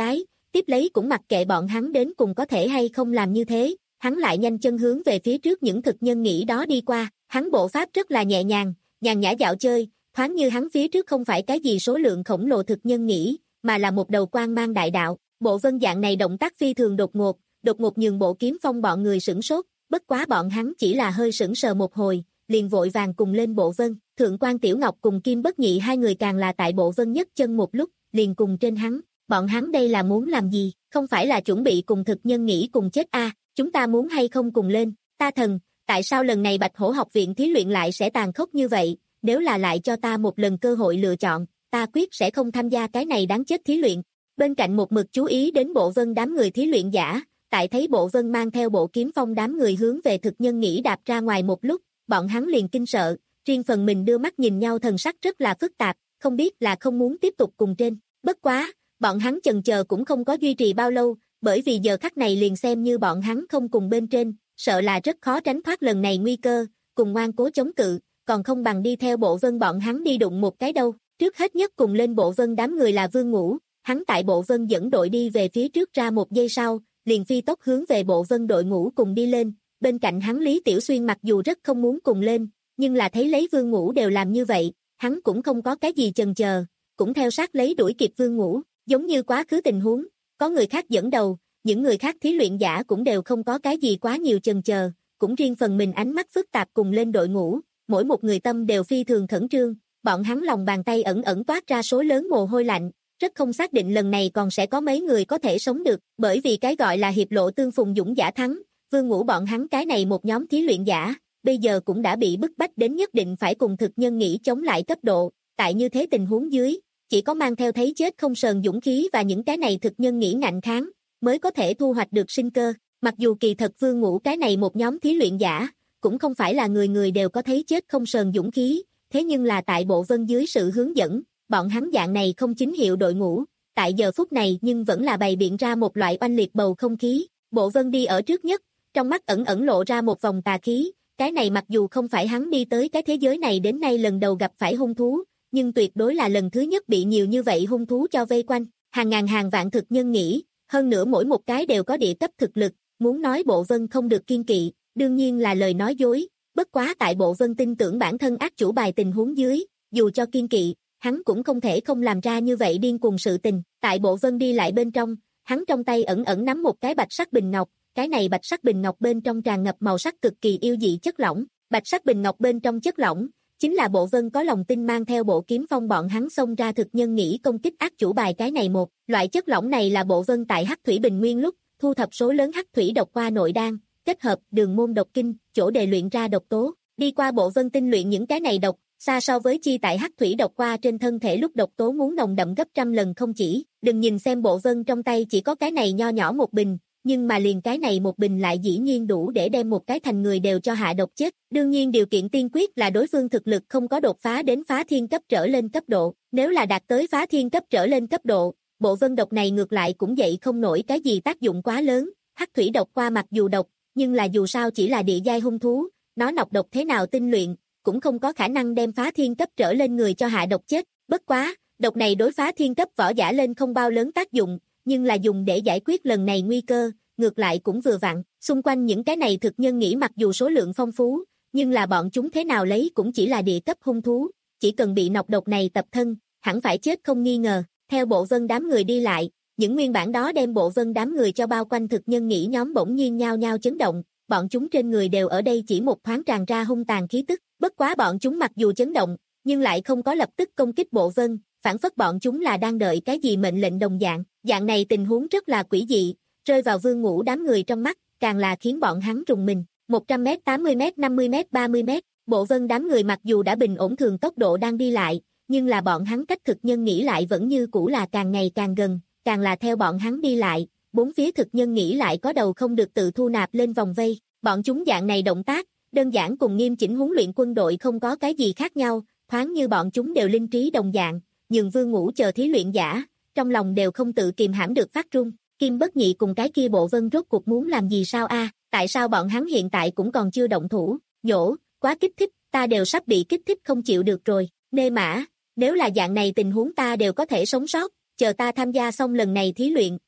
tiếp lấy cũng mặc kệ bọn hắn đến cùng có thể hay không làm như thế, hắn lại nhanh chân hướng về phía trước những thực nhân nghĩ đó đi qua, hắn bộ pháp rất là nhẹ nhàng, nhàn nhã dạo chơi, thoáng như hắn phía trước không phải cái gì số lượng khổng lồ thực nhân nghĩ, mà là một đầu quang mang đại đạo. Bộ vân dạng này động tác phi thường đột ngột, đột ngột nhường Bộ Kiếm Phong bọn người sửng sốt, bất quá bọn hắn chỉ là hơi sững sờ một hồi, liền vội vàng cùng lên Bộ Vân. Thượng quan Tiểu Ngọc cùng Kim Bất Nhị hai người càng là tại Bộ Vân nhất chân một lúc, liền cùng trên hắn. Bọn hắn đây là muốn làm gì, không phải là chuẩn bị cùng thực nhân nghĩ cùng chết a? À, chúng ta muốn hay không cùng lên? Ta thần, tại sao lần này Bạch Hổ học viện thí luyện lại sẽ tàn khốc như vậy? Nếu là lại cho ta một lần cơ hội lựa chọn, ta quyết sẽ không tham gia cái này đáng chết thí luyện. Bên cạnh một mực chú ý đến Bộ Vân đám người thí luyện giả, tại thấy Bộ Vân mang theo Bộ Kiếm Phong đám người hướng về thực nhân nghĩ đạp ra ngoài một lúc, bọn hắn liền kinh sợ, riêng phần mình đưa mắt nhìn nhau, thần sắc rất là phức tạp, không biết là không muốn tiếp tục cùng trên. Bất quá, bọn hắn chần chờ cũng không có duy trì bao lâu, bởi vì giờ khắc này liền xem như bọn hắn không cùng bên trên, sợ là rất khó tránh thoát lần này nguy cơ, cùng ngoan cố chống cự, còn không bằng đi theo Bộ Vân bọn hắn đi đụng một cái đâu. Trước hết nhất cùng lên Bộ Vân đám người là Vương Ngũ, hắn tại Bộ Vân dẫn đội đi về phía trước ra một giây sau, liền phi tốc hướng về Bộ Vân đội ngũ cùng đi lên, bên cạnh hắn Lý Tiểu Xuyên mặc dù rất không muốn cùng lên, nhưng là thấy lấy Vương Ngũ đều làm như vậy, hắn cũng không có cái gì chần chờ, cũng theo sát lấy đuổi kịp Vương Ngũ, giống như quá khứ tình huống, có người khác dẫn đầu, những người khác thí luyện giả cũng đều không có cái gì quá nhiều chần chờ, cũng riêng phần mình ánh mắt phức tạp cùng lên đội ngũ, mỗi một người tâm đều phi thường khẩn trương, bọn hắn lòng bàn tay ẩn ẩn toát ra số lớn mồ hôi lạnh, rất không xác định lần này còn sẽ có mấy người có thể sống được, bởi vì cái gọi là hiệp lộ tương phùng dũng giả thắng, Vương Ngũ bọn hắn cái này một nhóm thí luyện giả, bây giờ cũng đã bị bức bách đến nhất định phải cùng thực nhân nghĩ chống lại cấp độ, tại như thế tình huống dưới, chỉ có mang theo thấy chết không sờn dũng khí và những cái này thực nhân nghĩ ngạnh kháng, mới có thể thu hoạch được sinh cơ, mặc dù kỳ thật Vương Ngũ cái này một nhóm thí luyện giả, cũng không phải là người người đều có thấy chết không sờn dũng khí, thế nhưng là tại Bộ Vân dưới sự hướng dẫn, bọn hắn dạng này không chính hiệu đội ngũ, tại giờ phút này nhưng vẫn là bày biện ra một loại oanh liệt bầu không khí. Bộ Vân đi ở trước nhất, trong mắt ẩn ẩn lộ ra một vòng tà khí, cái này mặc dù không phải hắn đi tới cái thế giới này đến nay lần đầu gặp phải hung thú, nhưng tuyệt đối là lần thứ nhất bị nhiều như vậy hung thú cho vây quanh, hàng ngàn hàng vạn thực nhân nghĩ, hơn nữa mỗi một cái đều có địa cấp thực lực, muốn nói Bộ Vân không được kiên kỵ, đương nhiên là lời nói dối, bất quá tại Bộ Vân tin tưởng bản thân ác chủ bài tình huống dưới, dù cho kiên kỵ, hắn cũng không thể không làm ra như vậy điên cuồng sự tình. Tại Bộ Vân đi lại bên trong, hắn trong tay ẩn ẩn nắm một cái bạch sắc bình ngọc, cái này bạch sắc bình ngọc bên trong tràn ngập màu sắc cực kỳ yêu dị chất lỏng, bạch sắc bình ngọc bên trong chất lỏng, chính là Bộ Vân có lòng tin mang theo Bộ Kiếm Phong bọn hắn xông ra thực nhân nghĩ công kích ác chủ bài cái này một, loại chất lỏng này là Bộ Vân tại Hắc Thủy Bình Nguyên lúc, thu thập số lớn hắc thủy độc qua nội đan, kết hợp đường môn độc kinh, chỗ đề luyện ra độc tố, đi qua Bộ Vân tinh luyện những cái này độc, xa so với chi tại hắc thủy độc qua trên thân thể lúc độc tố muốn nồng đậm gấp trăm lần không chỉ, đừng nhìn xem Bộ Vân trong tay chỉ có cái này nho nhỏ một bình, nhưng mà liền cái này một bình lại dĩ nhiên đủ để đem một cái thành người đều cho hạ độc chết, đương nhiên điều kiện tiên quyết là đối phương thực lực không có đột phá đến phá thiên cấp trở lên cấp độ, nếu là đạt tới phá thiên cấp trở lên cấp độ, Bộ Vân độc này ngược lại cũng dậy không nổi cái gì tác dụng quá lớn, hắc thủy độc qua mặc dù độc, nhưng là dù sao chỉ là địa giai hung thú, nó nọc độc thế nào tinh luyện, cũng không có khả năng đem phá thiên cấp trở lên người cho hạ độc chết, bất quá, độc này đối phá thiên cấp võ giả lên không bao lớn tác dụng, nhưng là dùng để giải quyết lần này nguy cơ, ngược lại cũng vừa vặn, xung quanh những cái này thực nhân nghĩ mặc dù số lượng phong phú, nhưng là bọn chúng thế nào lấy cũng chỉ là địa cấp hung thú, chỉ cần bị nọc độc này tập thân, hẳn phải chết không nghi ngờ. Theo Bộ Vân đám người đi lại, những nguyên bản đó đem Bộ Vân đám người cho bao quanh thực nhân nghĩ nhóm bỗng nhiên nhao nhao chấn động, bọn chúng trên người đều ở đây chỉ một thoáng tràn ra hung tàn khí tức, bất quá bọn chúng mặc dù chấn động, nhưng lại không có lập tức công kích Bộ Vân, phản phất bọn chúng là đang đợi cái gì mệnh lệnh đồng dạng, dạng này tình huống rất là quỷ dị, rơi vào Vương Ngũ đám người trong mắt, càng là khiến bọn hắn rùng mình, một trăm mét, tám mươi mét, năm mươi mét, ba mươi mét, Bộ Vân đám người mặc dù đã bình ổn thường tốc độ đang đi lại, nhưng là bọn hắn cách thực nhân nghĩ lại vẫn như cũ là càng ngày càng gần, càng là theo bọn hắn đi lại, bốn phía thực nhân nghĩ lại có đầu không được tự thu nạp lên vòng vây, bọn chúng dạng này động tác, đơn giản cùng nghiêm chỉnh huấn luyện quân đội không có cái gì khác nhau, thoáng như bọn chúng đều linh trí đồng dạng, nhường Vương Ngũ chờ thí luyện giả, trong lòng đều không tự kìm hãm được phát run. Kim Bất Nhị cùng cái kia Bộ Vân rốt cuộc muốn làm gì sao a? À? Tại sao bọn hắn hiện tại cũng còn chưa động thủ? Nhổ, quá kích thích, ta đều sắp bị kích thích không chịu được rồi. Nê mã, nếu là dạng này tình huống ta đều có thể sống sót, chờ ta tham gia xong lần này thí luyện,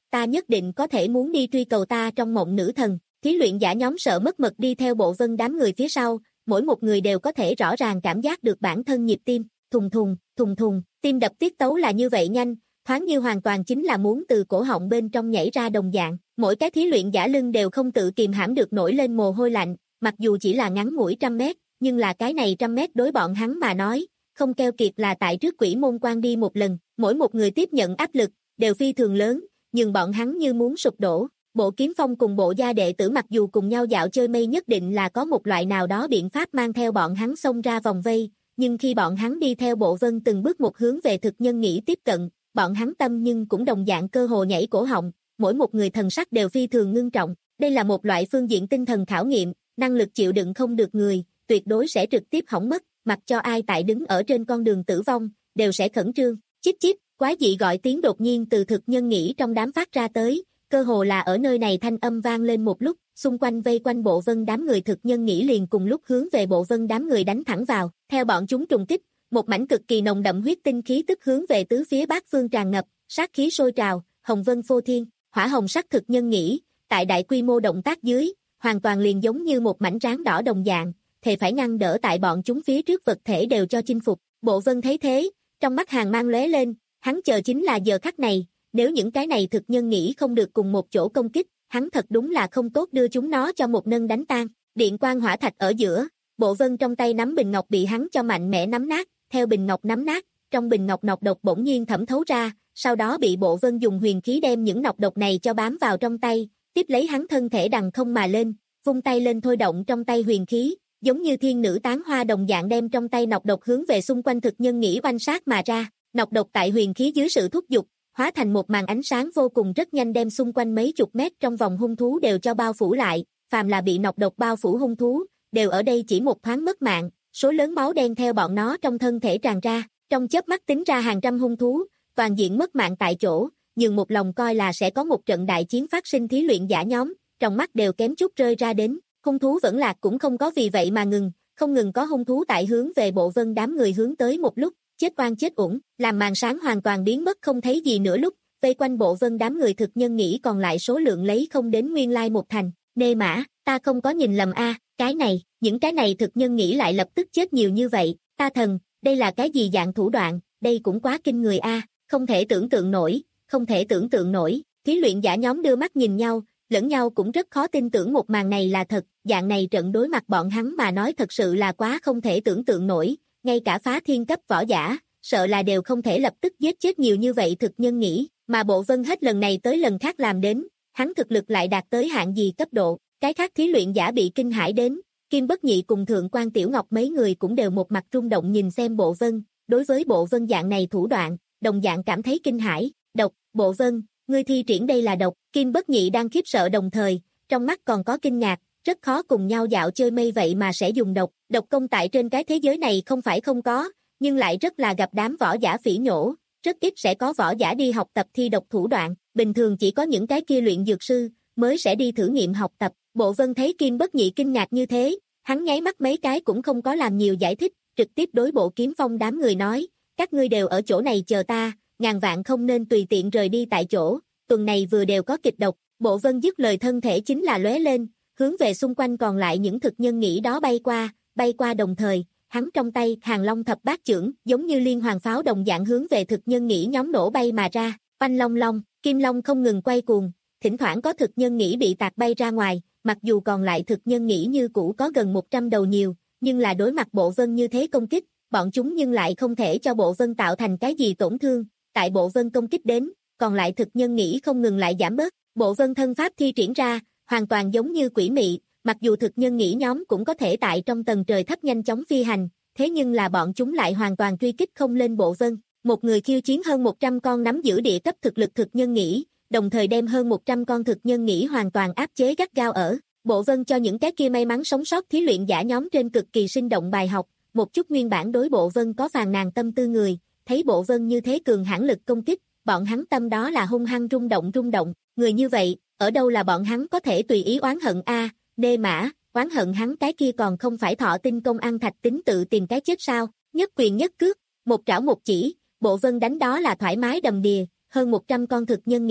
ta nhất định có thể muốn đi truy cầu ta trong mộng nữ thần. Thí luyện giả nhóm sợ mất mật đi theo Bộ Vân đám người phía sau, mỗi một người đều có thể rõ ràng cảm giác được bản thân nhịp tim, thùng thùng, thùng thùng, tim đập tiết tấu là như vậy nhanh, thoáng như hoàn toàn chính là muốn từ cổ họng bên trong nhảy ra đồng dạng. Mỗi cái thí luyện giả lưng đều không tự kìm hãm được nổi lên mồ hôi lạnh, mặc dù chỉ là ngắn ngủi trăm mét, nhưng là cái này trăm mét đối bọn hắn mà nói, không keo kiệt là tại trước quỷ môn quan đi một lần, mỗi một người tiếp nhận áp lực, đều phi thường lớn, nhưng bọn hắn như muốn sụp đổ. Bộ Kiếm Phong cùng Bộ Gia đệ tử mặc dù cùng nhau dạo chơi mây nhất định là có một loại nào đó biện pháp mang theo bọn hắn xông ra vòng vây, nhưng khi bọn hắn đi theo Bộ Vân từng bước một hướng về thực nhân nghĩ tiếp cận, bọn hắn tâm nhưng cũng đồng dạng cơ hồ nhảy cổ họng, mỗi một người thần sắc đều phi thường ngưng trọng, đây là một loại phương diện tinh thần khảo nghiệm, năng lực chịu đựng không được người, tuyệt đối sẽ trực tiếp hỏng mất, mặc cho ai tại đứng ở trên con đường tử vong, đều sẽ khẩn trương. Chít chít, quái dị gọi tiếng đột nhiên từ thực nhân nghĩ trong đám phát ra tới, cơ hồ là ở nơi này thanh âm vang lên một lúc, xung quanh vây quanh Bộ Vân đám người thực nhân nghĩ liền cùng lúc hướng về Bộ Vân đám người đánh thẳng vào, theo bọn chúng trùng kích, một mảnh cực kỳ nồng đậm huyết tinh khí tức hướng về tứ phía bát phương tràn ngập, sát khí sôi trào, hồng vân phô thiên, hỏa hồng sắc thực nhân nghĩ, tại đại quy mô động tác dưới, hoàn toàn liền giống như một mảnh ráng đỏ đồng dạng, thề phải ngăn đỡ tại bọn chúng phía trước vật thể đều cho chinh phục. Bộ Vân thấy thế, trong mắt hàn mang lóe lên, hắn chờ chính là giờ khắc này, nếu những cái này thực nhân nghĩ không được cùng một chỗ công kích, hắn thật đúng là không tốt đưa chúng nó cho một nâng đánh tan. Điện quang hỏa thạch ở giữa, Bộ Vân trong tay nắm bình ngọc bị hắn cho mạnh mẽ nắm nát, theo bình ngọc nắm nát, trong bình ngọc nọc độc bỗng nhiên thẩm thấu ra, sau đó bị Bộ Vân dùng huyền khí đem những nọc độc này cho bám vào trong tay, tiếp lấy hắn thân thể đằng không mà lên, vung tay lên thôi động trong tay huyền khí, giống như thiên nữ tán hoa đồng dạng đem trong tay nọc độc hướng về xung quanh thực nhân nghĩ oanh sát mà ra. Nọc độc tại huyền khí dưới sự thúc giục, hóa thành một màn ánh sáng vô cùng rất nhanh đem xung quanh mấy chục mét trong vòng hung thú đều cho bao phủ lại, phàm là bị nọc độc bao phủ hung thú, đều ở đây chỉ một thoáng mất mạng, số lớn máu đen theo bọn nó trong thân thể tràn ra, trong chớp mắt tính ra hàng trăm hung thú, toàn diện mất mạng tại chỗ, nhưng một lòng coi là sẽ có một trận đại chiến phát sinh thí luyện giả nhóm, trong mắt đều kém chút rơi ra đến, hung thú vẫn lạc cũng không có vì vậy mà ngừng, không ngừng có hung thú tại hướng về Bộ Vân đám người hướng tới một lúc, chết oan chết uổng, làm màn sáng hoàn toàn biến mất không thấy gì nữa lúc, vây quanh Bộ Vân đám người thực nhân nghĩ còn lại số lượng lấy không đến nguyên lai một thành, nê mã, ta không có nhìn lầm a, cái này, những cái này thực nhân nghĩ lại lập tức chết nhiều như vậy, ta thần, đây là cái gì dạng thủ đoạn, đây cũng quá kinh người a, không thể tưởng tượng nổi, không thể tưởng tượng nổi, thí luyện giả nhóm đưa mắt nhìn nhau, lẫn nhau cũng rất khó tin tưởng một màn này là thật, dạng này trận đối mặt bọn hắn mà nói thật sự là quá không thể tưởng tượng nổi, ngay cả phá thiên cấp võ giả, sợ là đều không thể lập tức giết chết nhiều như vậy thực nhân nghĩ, mà Bộ Vân hết lần này tới lần khác làm đến, hắn thực lực lại đạt tới hạng gì cấp độ, cái khác thí luyện giả bị kinh hãi đến, Kim Bất Nhị cùng Thượng quan Tiểu Ngọc mấy người cũng đều một mặt rung động nhìn xem Bộ Vân, đối với Bộ Vân dạng này thủ đoạn, đồng dạng cảm thấy kinh hãi, độc, Bộ Vân, ngươi thi triển đây là độc, Kim Bất Nhị đang khiếp sợ đồng thời, trong mắt còn có kinh ngạc, rất khó cùng nhau dạo chơi mây vậy mà sẽ dùng độc, độc công tại trên cái thế giới này không phải không có, nhưng lại rất là gặp đám võ giả phỉ nhổ, rất ít sẽ có võ giả đi học tập thi độc thủ đoạn, bình thường chỉ có những cái kia luyện dược sư mới sẽ đi thử nghiệm học tập. Bộ Vân thấy Kim Bất Nhị kinh ngạc như thế, hắn nháy mắt mấy cái cũng không có làm nhiều giải thích, trực tiếp đối Bộ Kiếm Phong đám người nói, các ngươi đều ở chỗ này chờ ta, ngàn vạn không nên tùy tiện rời đi tại chỗ, tuần này vừa đều có kịch độc. Bộ Vân dứt lời thân thể chính là lóe lên, hướng về xung quanh còn lại những thực nhân nghĩ đó bay qua, bay qua đồng thời, hắn trong tay Hàng Long thập bát chưởng, giống như liên hoàn pháo đồng dạng hướng về thực nhân nghĩ nhóm nổ bay mà ra, oanh long long, kim long không ngừng quay cuồng, thỉnh thoảng có thực nhân nghĩ bị tạc bay ra ngoài, mặc dù còn lại thực nhân nghĩ như cũ có gần một trăm đầu nhiều, nhưng là đối mặt Bộ Vân như thế công kích, bọn chúng nhưng lại không thể cho Bộ Vân tạo thành cái gì tổn thương, tại Bộ Vân công kích đến, còn lại thực nhân nghĩ không ngừng lại giảm bớt, Bộ Vân thân pháp thi triển ra, hoàn toàn giống như quỷ mị, mặc dù thực nhân nghĩ nhóm cũng có thể tại trong tầng trời thấp nhanh chóng phi hành, thế nhưng là bọn chúng lại hoàn toàn truy kích không lên Bộ Vân. Một người khiêu chiến hơn một trăm con nắm giữ địa cấp thực lực thực nhân nghĩ, đồng thời đem hơn một trăm con thực nhân nghĩ hoàn toàn áp chế gắt gao ở. Bộ Vân cho những cái kia may mắn sống sót thí luyện giả nhóm trên cực kỳ sinh động bài học, một chút nguyên bản đối Bộ Vân có phàn nàn tâm tư người, thấy Bộ Vân như thế cường hãn lực công kích, bọn hắn tâm đó là hung hăng rung động rung động, người như vậy, ở đâu là bọn hắn có thể tùy ý oán hận a, à, nê mã, oán hận hắn cái kia còn không phải thọ tinh công ăn thạch tính tự tìm cái chết sao, nhất quyền nhất cước, một trảo một chỉ, Bộ Vân đánh đó là thoải mái đầm đìa, hơn một trăm con thực nhân nghĩ,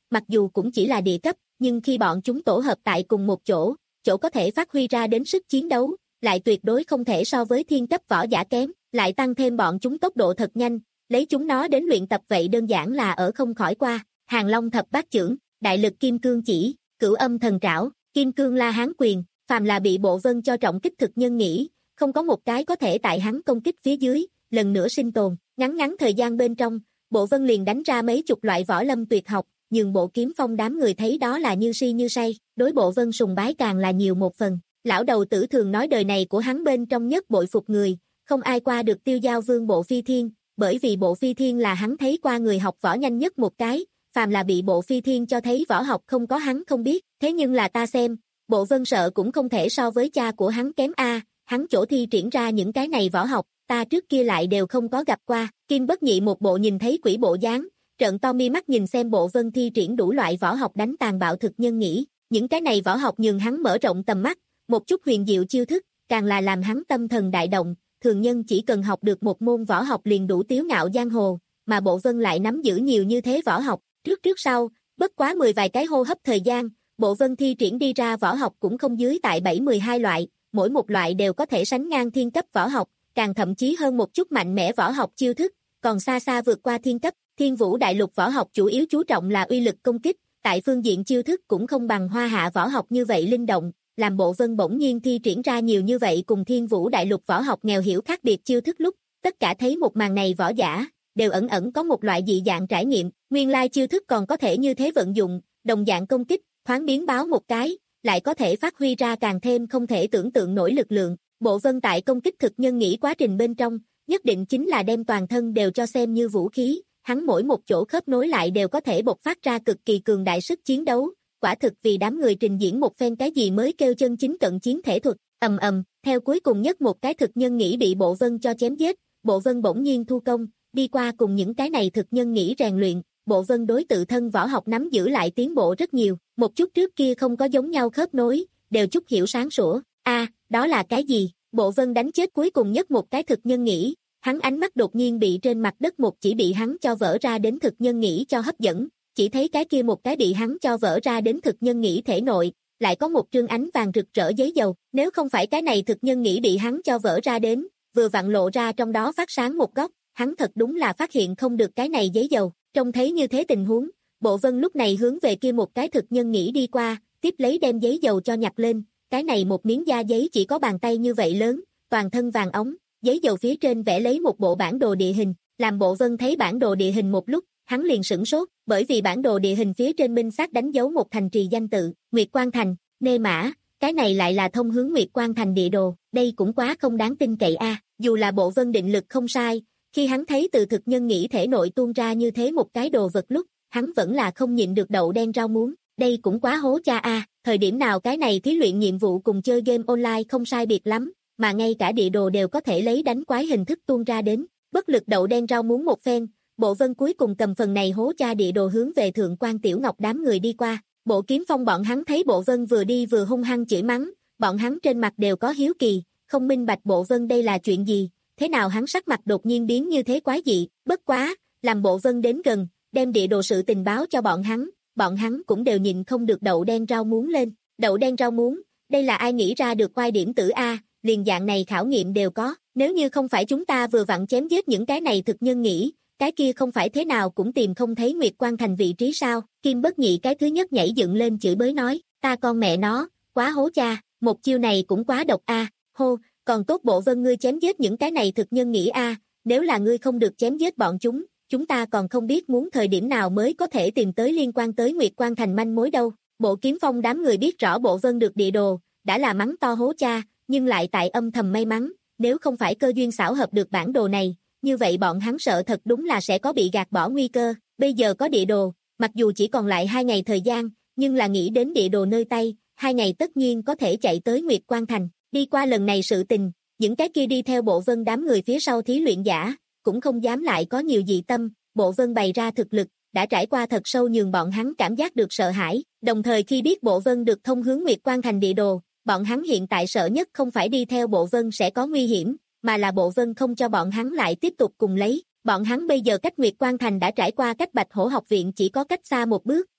mặc dù cũng chỉ là địa cấp, nhưng khi bọn chúng tổ hợp tại cùng một chỗ, chỗ có thể phát huy ra đến sức chiến đấu, lại tuyệt đối không thể so với thiên cấp võ giả kém, lại tăng thêm bọn chúng tốc độ thật nhanh, lấy chúng nó đến luyện tập vậy đơn giản là ở không khỏi qua. Hàng Long thập bát chưởng, đại lực kim cương chỉ, cửu âm thần trảo, kim cương la hán quyền, phàm là bị Bộ Vân cho trọng kích thực nhân nghĩ, không có một cái có thể tại hắn công kích phía dưới, lần nữa sinh tồn. Ngắn ngắn thời gian bên trong, Bộ Vân liền đánh ra mấy chục loại võ lâm tuyệt học, nhưng Bộ Kiếm Phong đám người thấy đó là như si như say, đối Bộ Vân sùng bái càng là nhiều một phần. Lão đầu tử thường nói đời này của hắn bên trong nhất bội phục người, không ai qua được Tiêu Giao Vương Bộ Phi Thiên, bởi vì Bộ Phi Thiên là hắn thấy qua người học võ nhanh nhất một cái, phàm là bị Bộ Phi Thiên cho thấy võ học không có hắn không biết, thế nhưng là ta xem, Bộ Vân sợ cũng không thể so với cha của hắn kém a, hắn chỗ thi triển ra những cái này võ học, ta trước kia lại đều không có gặp qua. Kim Bất Nhị một bộ nhìn thấy quỷ bộ dáng, trợn to mi mắt nhìn xem Bộ Vân thi triển đủ loại võ học đánh tàn bạo thực nhân nghĩ, những cái này võ học nhường hắn mở rộng tầm mắt, một chút huyền diệu chiêu thức, càng là làm hắn tâm thần đại động, thường nhân chỉ cần học được một môn võ học liền đủ tiếu ngạo giang hồ, mà Bộ Vân lại nắm giữ nhiều như thế võ học, trước trước sau, bất quá mười vài cái hô hấp thời gian, Bộ Vân thi triển đi ra võ học cũng không dưới tại bảy mười hai loại, mỗi một loại đều có thể sánh ngang thiên cấp võ học, càng thậm chí hơn một chút mạnh mẽ võ học chiêu thức, còn xa xa vượt qua thiên cấp. Thiên Vũ Đại Lục võ học chủ yếu chú trọng là uy lực công kích, tại phương diện chiêu thức cũng không bằng Hoa Hạ võ học như vậy linh động, làm Bộ Vân bỗng nhiên thi triển ra nhiều như vậy cùng Thiên Vũ Đại Lục võ học nghèo hiểu khác biệt chiêu thức lúc, tất cả thấy một màn này võ giả, đều ẩn ẩn có một loại dị dạng trải nghiệm, nguyên lai chiêu thức còn có thể như thế vận dụng, đồng dạng công kích, thoáng biến báo một cái, lại có thể phát huy ra càng thêm không thể tưởng tượng nổi lực lượng. Bộ Vân tại công kích thực nhân nghĩ quá trình bên trong, nhất định chính là đem toàn thân đều cho xem như vũ khí, hắn mỗi một chỗ khớp nối lại đều có thể bộc phát ra cực kỳ cường đại sức chiến đấu, quả thực vì đám người trình diễn một phen cái gì mới kêu chân chính cận chiến thể thuật. Ầm ầm, theo cuối cùng nhất một cái thực nhân nghĩ bị Bộ Vân cho chém giết, Bộ Vân bỗng nhiên thu công, đi qua cùng những cái này thực nhân nghĩ rèn luyện, Bộ Vân đối tự thân võ học nắm giữ lại tiến bộ rất nhiều, một chút trước kia không có giống nhau khớp nối, đều chút hiểu sáng sủa. A, à, đó là cái gì? Bộ Vân đánh chết cuối cùng nhất một cái thực nhân nghĩ, hắn ánh mắt đột nhiên bị trên mặt đất một chỉ bị hắn cho vỡ ra đến thực nhân nghĩ cho hấp dẫn, chỉ thấy cái kia một cái bị hắn cho vỡ ra đến thực nhân nghĩ thể nội, lại có một trương ánh vàng rực rỡ giấy dầu, nếu không phải cái này thực nhân nghĩ bị hắn cho vỡ ra đến, vừa vặn lộ ra trong đó phát sáng một góc, hắn thật đúng là phát hiện không được cái này giấy dầu. Trông thấy như thế tình huống, Bộ Vân lúc này hướng về kia một cái thực nhân nghĩ đi qua, tiếp lấy đem giấy dầu cho nhặt lên, cái này một miếng da giấy chỉ có bàn tay như vậy lớn, toàn thân vàng óng, giấy dầu phía trên vẽ lấy một bộ bản đồ địa hình, làm Bộ Vân thấy bản đồ địa hình một lúc, hắn liền sửng sốt, bởi vì bản đồ địa hình phía trên minh xác đánh dấu một thành trì danh tự, Nguyệt Quan Thành, Nê Mã, cái này lại là thông hướng Nguyệt Quan Thành địa đồ, đây cũng quá không đáng tin cậy a. À. Dù là Bộ Vân định lực không sai, khi hắn thấy từ thực nhân nghĩ thể nội tuôn ra như thế một cái đồ vật lúc, hắn vẫn là không nhịn được đậu đen rau muống, đây cũng quá hố cha a. À. Thời điểm nào cái này thí luyện nhiệm vụ cùng chơi game online không sai biệt lắm, mà ngay cả địa đồ đều có thể lấy đánh quái hình thức tuôn ra đến, bất lực đậu đen rau muống một phen, Bộ Vân cuối cùng cầm phần này hố cha địa đồ hướng về Thượng quan Tiểu Ngọc đám người đi qua. Bộ Kiếm Phong bọn hắn thấy Bộ Vân vừa đi vừa hung hăng chửi mắng, bọn hắn trên mặt đều có hiếu kỳ, không minh bạch Bộ Vân đây là chuyện gì, thế nào hắn sắc mặt đột nhiên biến như thế quái dị, bất quá, làm Bộ Vân đến gần, đem địa đồ sự tình báo cho bọn hắn, bọn hắn cũng đều nhịn không được đậu đen rau muống lên, đậu đen rau muống, đây là ai nghĩ ra được oai điểm tử a, liền dạng này khảo nghiệm đều có, nếu như không phải chúng ta vừa vặn chém giết những cái này thực nhân nghĩ, cái kia không phải thế nào cũng tìm không thấy Nguyệt Quan Thành vị trí sao. Kim Bất Nhị cái thứ nhất nhảy dựng lên chửi bới nói, ta con mẹ nó, quá hố cha, một chiêu này cũng quá độc a. À. Hô, còn tốt Bộ Vân ngươi chém giết những cái này thực nhân nghĩ a, à. Nếu là ngươi không được chém giết bọn chúng, chúng ta còn không biết muốn thời điểm nào mới có thể tìm tới liên quan tới Nguyệt Quan Thành manh mối đâu. Bộ Kiếm Phong đám người biết rõ Bộ Vân được địa đồ, đã là mắng to hố cha, nhưng lại tại âm thầm may mắn, nếu không phải cơ duyên xảo hợp được bản đồ này, như vậy bọn hắn sợ thật đúng là sẽ có bị gạt bỏ nguy cơ. Bây giờ có địa đồ, mặc dù chỉ còn lại hai ngày thời gian, nhưng là nghĩ đến địa đồ nơi tay, hai ngày tất nhiên có thể chạy tới Nguyệt Quan Thành. Đi qua lần này sự tình, những cái kia đi theo Bộ Vân đám người phía sau thí luyện giả, cũng không dám lại có nhiều dị tâm. Bộ Vân bày ra thực lực, đã trải qua thật sâu nhường bọn hắn cảm giác được sợ hãi. Đồng thời khi biết Bộ Vân được thông hướng Nguyệt Quan Thành địa đồ, bọn hắn hiện tại sợ nhất không phải đi theo Bộ Vân sẽ có nguy hiểm, mà là Bộ Vân không cho bọn hắn lại tiếp tục cùng lấy. Bọn hắn bây giờ cách Nguyệt Quan Thành đã trải qua cách Bạch Hổ học viện chỉ có cách xa một bước,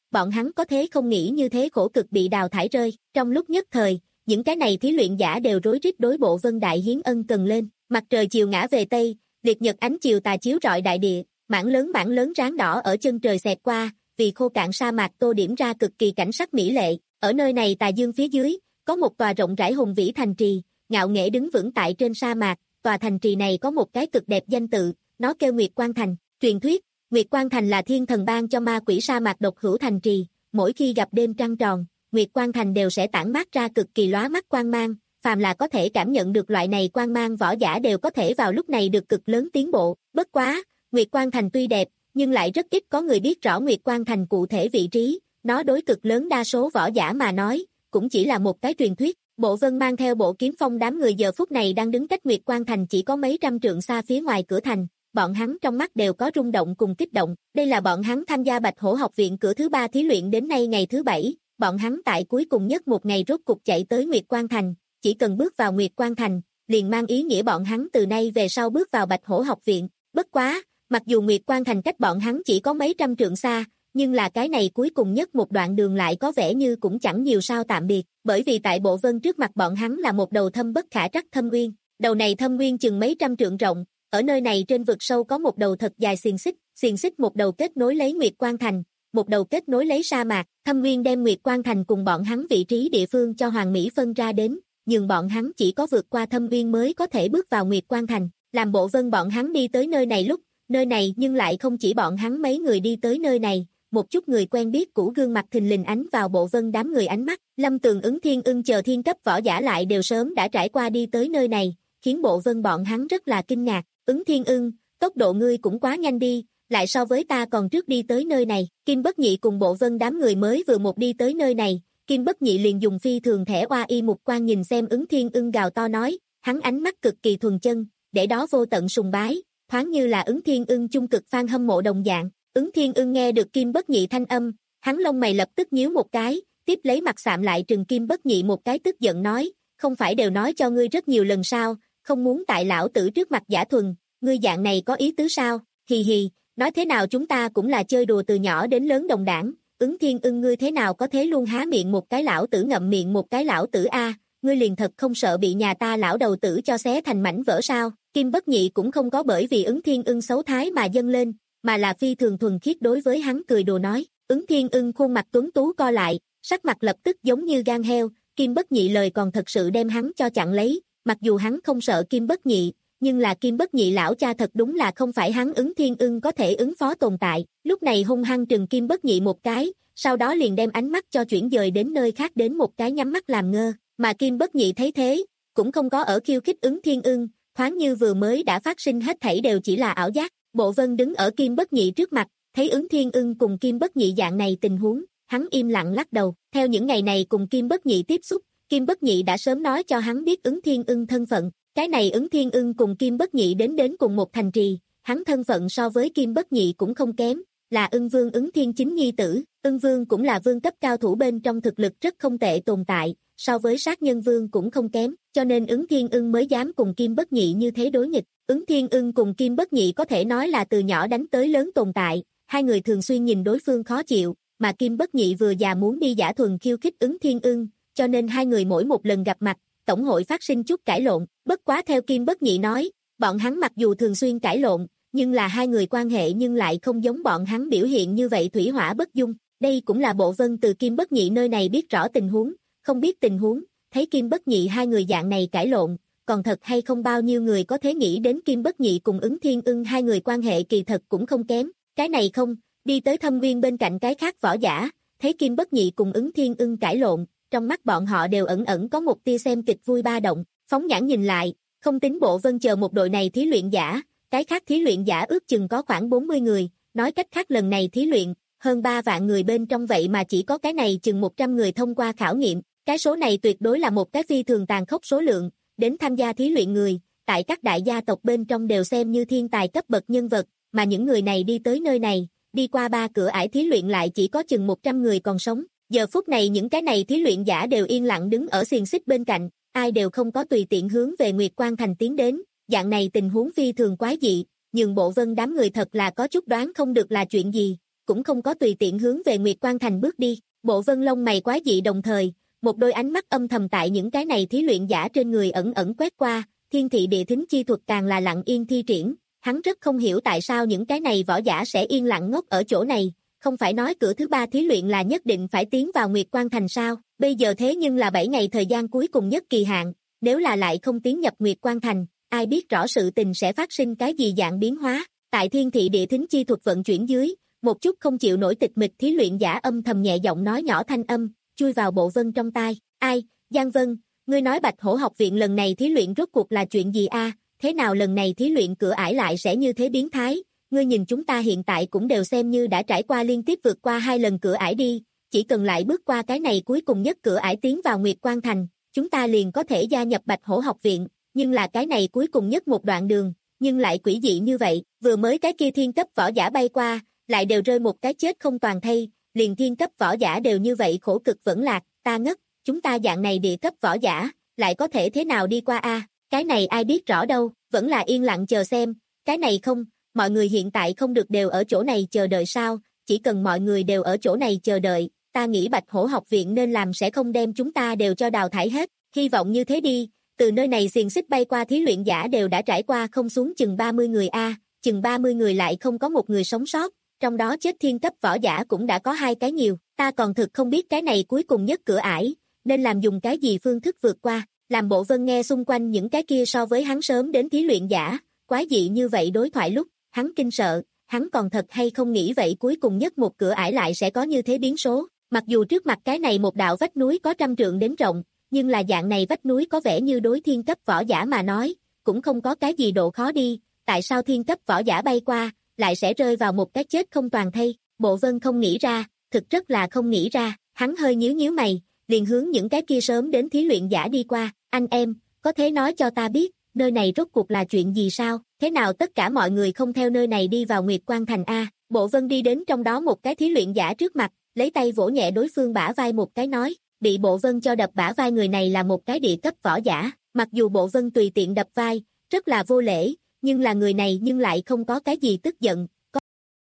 bọn hắn có thế không nghĩ như thế khổ cực bị đào thải rơi. Trong lúc nhất thời, những cái này thí luyện giả đều rối rít đối Bộ Vân Đại Hiến ân cần lên. Mặt trời chiều ngã về Tây, liệt nhật ánh chiều tà chiếu rọi đại địa, mảng lớn mảng lớn ráng đỏ ở chân trời xẹt qua, vì khô cạn sa mạc tô điểm ra cực kỳ cảnh sắc mỹ lệ. Ở nơi này tà dương phía dưới, có một tòa rộng rãi hùng vĩ thành trì, ngạo nghễ đứng vững tại trên sa mạc. Tòa thành trì này có một cái cực đẹp danh tự, nó kêu Nguyệt Quang Thành. Truyền thuyết, Nguyệt Quang Thành là thiên thần ban cho ma quỷ sa mạc độc hữu thành trì, mỗi khi gặp đêm trăng tròn, Nguyệt Quang Thành đều sẽ tản mát ra cực kỳ lóa mắt quang mang, phàm là có thể cảm nhận được loại này quang mang võ giả đều có thể vào lúc này được cực lớn tiến bộ. Bất quá, Nguyệt Quang Thành tuy đẹp, nhưng lại rất ít có người biết rõ Nguyệt Quang Thành cụ thể vị trí, nó đối cực lớn đa số võ giả mà nói, cũng chỉ là một cái truyền thuyết. Bộ Vân mang theo Bộ Kiếm Phong đám người giờ phút này đang đứng cách Nguyệt Quang Thành chỉ có mấy trăm trượng xa phía ngoài cửa thành, bọn hắn trong mắt đều có rung động cùng kích động. Đây là bọn hắn tham gia Bạch Hổ học viện cửa thứ ba thí luyện đến nay ngày thứ bảy, bọn hắn tại cuối cùng nhất một ngày rốt cục chạy tới Nguyệt Quang Thành, chỉ cần bước vào Nguyệt Quang Thành, liền mang ý nghĩa bọn hắn từ nay về sau bước vào Bạch Hổ học viện. Bất quá, mặc dù Nguyệt Quang Thành cách bọn hắn chỉ có mấy trăm trượng xa, nhưng là cái này cuối cùng nhất một đoạn đường lại có vẻ như cũng chẳng nhiều sao tạm biệt, bởi vì tại Bộ Vân trước mặt bọn hắn là một đầu thâm bất khả trắc thâm uyên. Đầu này thâm uyên chừng mấy trăm trượng rộng, ở nơi này trên vực sâu có một đầu thật dài xiềng xích, xiềng xích một đầu kết nối lấy Nguyệt Quang Thành, một đầu kết nối lấy sa mạc. Thâm uyên đem Nguyệt Quang Thành cùng bọn hắn vị trí địa phương cho hoàn mỹ phân ra đến, nhưng bọn hắn chỉ có vượt qua thâm uyên mới có thể bước vào Nguyệt Quang Thành. Làm Bộ Vân bọn hắn đi tới nơi này lúc, nơi này nhưng lại không chỉ bọn hắn mấy người đi tới nơi này, một chút người quen biết cũ gương mặt thình lình ánh vào Bộ Vân đám người ánh mắt. Lâm Tường, Ứng Thiên Ưng chờ thiên cấp võ giả lại đều sớm đã trải qua đi tới nơi này, khiến Bộ Vân bọn hắn rất là kinh ngạc. Ứng Thiên Ưng, tốc độ ngươi cũng quá nhanh đi, lại so với ta còn trước đi tới nơi này. Kim Bất Nhị cùng Bộ Vân đám người mới vừa một đi tới nơi này, Kim Bất Nhị liền dùng phi thường thẻ oa y mục quan nhìn xem Ứng Thiên Ưng gào to nói, hắn ánh mắt cực kỳ thuần chân, để đó vô tận sùng bái, thoáng như là Ứng Thiên Ưng chung cực fan hâm mộ đồng dạng. Ứng Thiên Ưng nghe được Kim Bất Nhị thanh âm, hắn lông mày lập tức nhíu một cái, tiếp lấy mặt sạm lại trừng Kim Bất Nhị một cái tức giận nói, không phải đều nói cho ngươi rất nhiều lần sao, không muốn tại lão tử trước mặt giả thuần, ngươi dạng này có ý tứ sao? Hì hì, nói thế nào chúng ta cũng là chơi đùa từ nhỏ đến lớn đồng đảng. Ứng Thiên Ưng, ngươi thế nào có thế luôn há miệng một cái lão tử ngậm miệng một cái lão tử a, ngươi liền thật không sợ bị nhà ta lão đầu tử cho xé thành mảnh vỡ sao? Kim Bất Nhị cũng không có bởi vì Ứng Thiên Ưng xấu thái mà dâng lên, mà là phi thường thuần khiết đối với hắn cười đùa nói. Ứng Thiên Ưng khuôn mặt tuấn tú co lại, sắc mặt lập tức giống như gan heo. Kim Bất Nhị lời còn thật sự đem hắn cho chặn lấy, mặc dù hắn không sợ Kim Bất Nhị, nhưng là Kim Bất Nhị lão cha thật đúng là không phải hắn Ứng Thiên Ưng có thể ứng phó tồn tại. Lúc này hung hăng trừng Kim Bất Nhị một cái, sau đó liền đem ánh mắt cho chuyển dời đến nơi khác đến một cái nhắm mắt làm ngơ, mà Kim Bất Nhị thấy thế, cũng không có ở khiêu khích Ứng Thiên Ưng, thoáng như vừa mới đã phát sinh hết thảy đều chỉ là ảo giác. Bộ Vân đứng ở Kim Bất Nhị trước mặt, thấy Ứng Thiên Ưng cùng Kim Bất Nhị dạng này tình huống, hắn im lặng lắc đầu. Theo những ngày này cùng Kim Bất Nhị tiếp xúc, Kim Bất Nhị đã sớm nói cho hắn biết Ứng Thiên Ưng thân phận. Cái này Ứng Thiên Ưng cùng Kim Bất Nhị đến đến cùng một thành trì, hắn thân phận so với Kim Bất Nhị cũng không kém, là Ưng Vương Ứng Thiên Chính nhi tử. Ưng Vương cũng là vương cấp cao thủ bên trong thực lực rất không tệ tồn tại, so với Sát Nhân Vương cũng không kém, cho nên Ứng Thiên Ưng mới dám cùng Kim Bất Nhị như thế đối nghịch. Ứng Thiên Ưng cùng Kim Bất Nhị có thể nói là từ nhỏ đánh tới lớn tồn tại, hai người thường xuyên nhìn đối phương khó chịu, mà Kim Bất Nhị vừa già muốn đi giả thuần khiêu khích Ứng Thiên Ưng, cho nên hai người mỗi một lần gặp mặt, tổng hội phát sinh chút cãi lộn. Bất quá theo Kim Bất Nhị nói, bọn hắn mặc dù thường xuyên cãi lộn, nhưng là hai người quan hệ nhưng lại không giống bọn hắn biểu hiện như vậy thủy hỏa bất dung. Đây cũng là Bộ Vân từ Kim Bất Nhị nơi này biết rõ tình huống, không biết tình huống, thấy Kim Bất Nhị hai người dạng này cãi lộn, còn thật hay không bao nhiêu người có thể nghĩ đến Kim Bất Nhị cùng Ứng Thiên Ưng hai người quan hệ kỳ thật cũng không kém. Cái này không, đi tới Thâm Nguyên bên cạnh cái khác võ giả, thấy Kim Bất Nhị cùng Ứng Thiên Ưng cãi lộn, trong mắt bọn họ đều ẩn ẩn có một tia xem kịch vui ba động. Phóng nhãn nhìn lại, không tính Bộ Vân chờ một đội này thí luyện giả, cái khác thí luyện giả ước chừng có khoảng bốn mươi người, nói cách khác lần này thí luyện, hơn ba vạn người bên trong vậy mà chỉ có cái này chừng một trăm người thông qua khảo nghiệm. Cái số này tuyệt đối là một cái phi thường tàn khốc số lượng, đến tham gia thí luyện người, tại các đại gia tộc bên trong đều xem như thiên tài cấp bậc nhân vật, mà những người này đi tới nơi này, đi qua ba cửa ải thí luyện lại chỉ có chừng một trăm người còn sống. Giờ phút này những cái này thí luyện giả đều yên lặng đứng ở xiềng xích bên cạnh, ai đều không có tùy tiện hướng về Nguyệt Quang Thành tiến đến, dạng này tình huống phi thường quái dị, nhưng Bộ Vân đám người thật là có chút đoán không được là chuyện gì. cũng không có tùy tiện hướng về Nguyệt Quan Thành bước đi. Bộ Vân lông mày quá dị đồng thời, một đôi ánh mắt âm thầm tại những cái này thí luyện giả trên người ẩn ẩn quét qua, thiên thị địa thính chi thuật càng là lặng yên thi triển, hắn rất không hiểu tại sao những cái này võ giả sẽ yên lặng ngốc ở chỗ này, không phải nói cửa thứ ba thí luyện là nhất định phải tiến vào Nguyệt Quan Thành sao, bây giờ thế nhưng là bảy ngày thời gian cuối cùng nhất kỳ hạn, nếu là lại không tiến nhập Nguyệt Quan Thành, ai biết rõ sự tình sẽ phát sinh cái gì dạng biến hóa, tại thiên thị địa thính chi thuật vận chuyển dưới, một chút không chịu nổi tịch mịch thí luyện giả âm thầm nhẹ giọng nói nhỏ thanh âm, chui vào Bộ Vân trong tai, ai, Giang Vân, ngươi nói Bạch Hổ học viện lần này thí luyện rốt cuộc là chuyện gì a? Thế nào lần này thí luyện cửa ải lại sẽ như thế biến thái, ngươi nhìn chúng ta hiện tại cũng đều xem như đã trải qua liên tiếp vượt qua hai lần cửa ải đi, chỉ cần lại bước qua cái này cuối cùng nhất cửa ải tiến vào Nguyệt Quan Thành, chúng ta liền có thể gia nhập Bạch Hổ học viện, nhưng là cái này cuối cùng nhất một đoạn đường, nhưng lại quỷ dị như vậy, vừa mới cái kia thiên cấp võ giả bay qua, lại đều rơi một cái chết không toàn thây, liền thiên cấp võ giả đều như vậy khổ cực vẫn lạc, ta ngất, chúng ta dạng này địa cấp võ giả, lại có thể thế nào đi qua a? Cái này ai biết rõ đâu, vẫn là yên lặng chờ xem, cái này không, mọi người hiện tại không được đều ở chỗ này chờ đợi sao, chỉ cần mọi người đều ở chỗ này chờ đợi, ta nghĩ Bạch Hổ học viện nên làm sẽ không đem chúng ta đều cho đào thải hết, hy vọng như thế đi, từ nơi này xiềng xích bay qua thí luyện giả đều đã trải qua không xuống chừng ba mươi người a, chừng ba mươi người lại không có một người sống sót, trong đó chết thiên cấp võ giả cũng đã có hai cái nhiều, ta còn thực không biết cái này cuối cùng nhất cửa ải, nên làm dùng cái gì phương thức vượt qua, làm Bộ Vân nghe xung quanh những cái kia so với hắn sớm đến thí luyện giả, quái dị như vậy đối thoại lúc, hắn kinh sợ, hắn còn thật hay không nghĩ vậy cuối cùng nhất một cửa ải lại sẽ có như thế biến số, mặc dù trước mặt cái này một đạo vách núi có trăm trượng đến rộng, nhưng là dạng này vách núi có vẻ như đối thiên cấp võ giả mà nói, cũng không có cái gì độ khó đi, tại sao thiên cấp võ giả bay qua, lại sẽ rơi vào một cái chết không toàn thây, Bộ Vân không nghĩ ra, thực rất là không nghĩ ra, hắn hơi nhíu nhíu mày, liền hướng những cái kia sớm đến thí luyện giả đi qua, anh em, có thể nói cho ta biết, nơi này rốt cuộc là chuyện gì sao, thế nào tất cả mọi người không theo nơi này đi vào Nguyệt Quan Thành a? Bộ Vân đi đến trong đó một cái thí luyện giả trước mặt, lấy tay vỗ nhẹ đối phương bả vai một cái nói, bị Bộ Vân cho đập bả vai người này là một cái địa cấp võ giả, mặc dù Bộ Vân tùy tiện đập vai, rất là vô lễ, nhưng là người này nhưng lại không có cái gì tức giận. Có...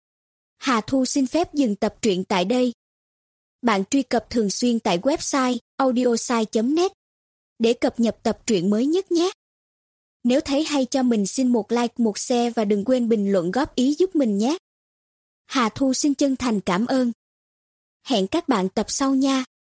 Hà Thu xin phép dừng tập truyện tại đây. Bạn truy cập thường xuyên tại website audiosai chấm net để cập nhật tập truyện mới nhất nhé. Nếu thấy hay cho mình xin một like, một share và đừng quên bình luận góp ý giúp mình nhé. Hà Thu xin chân thành cảm ơn. Hẹn các bạn tập sau nha.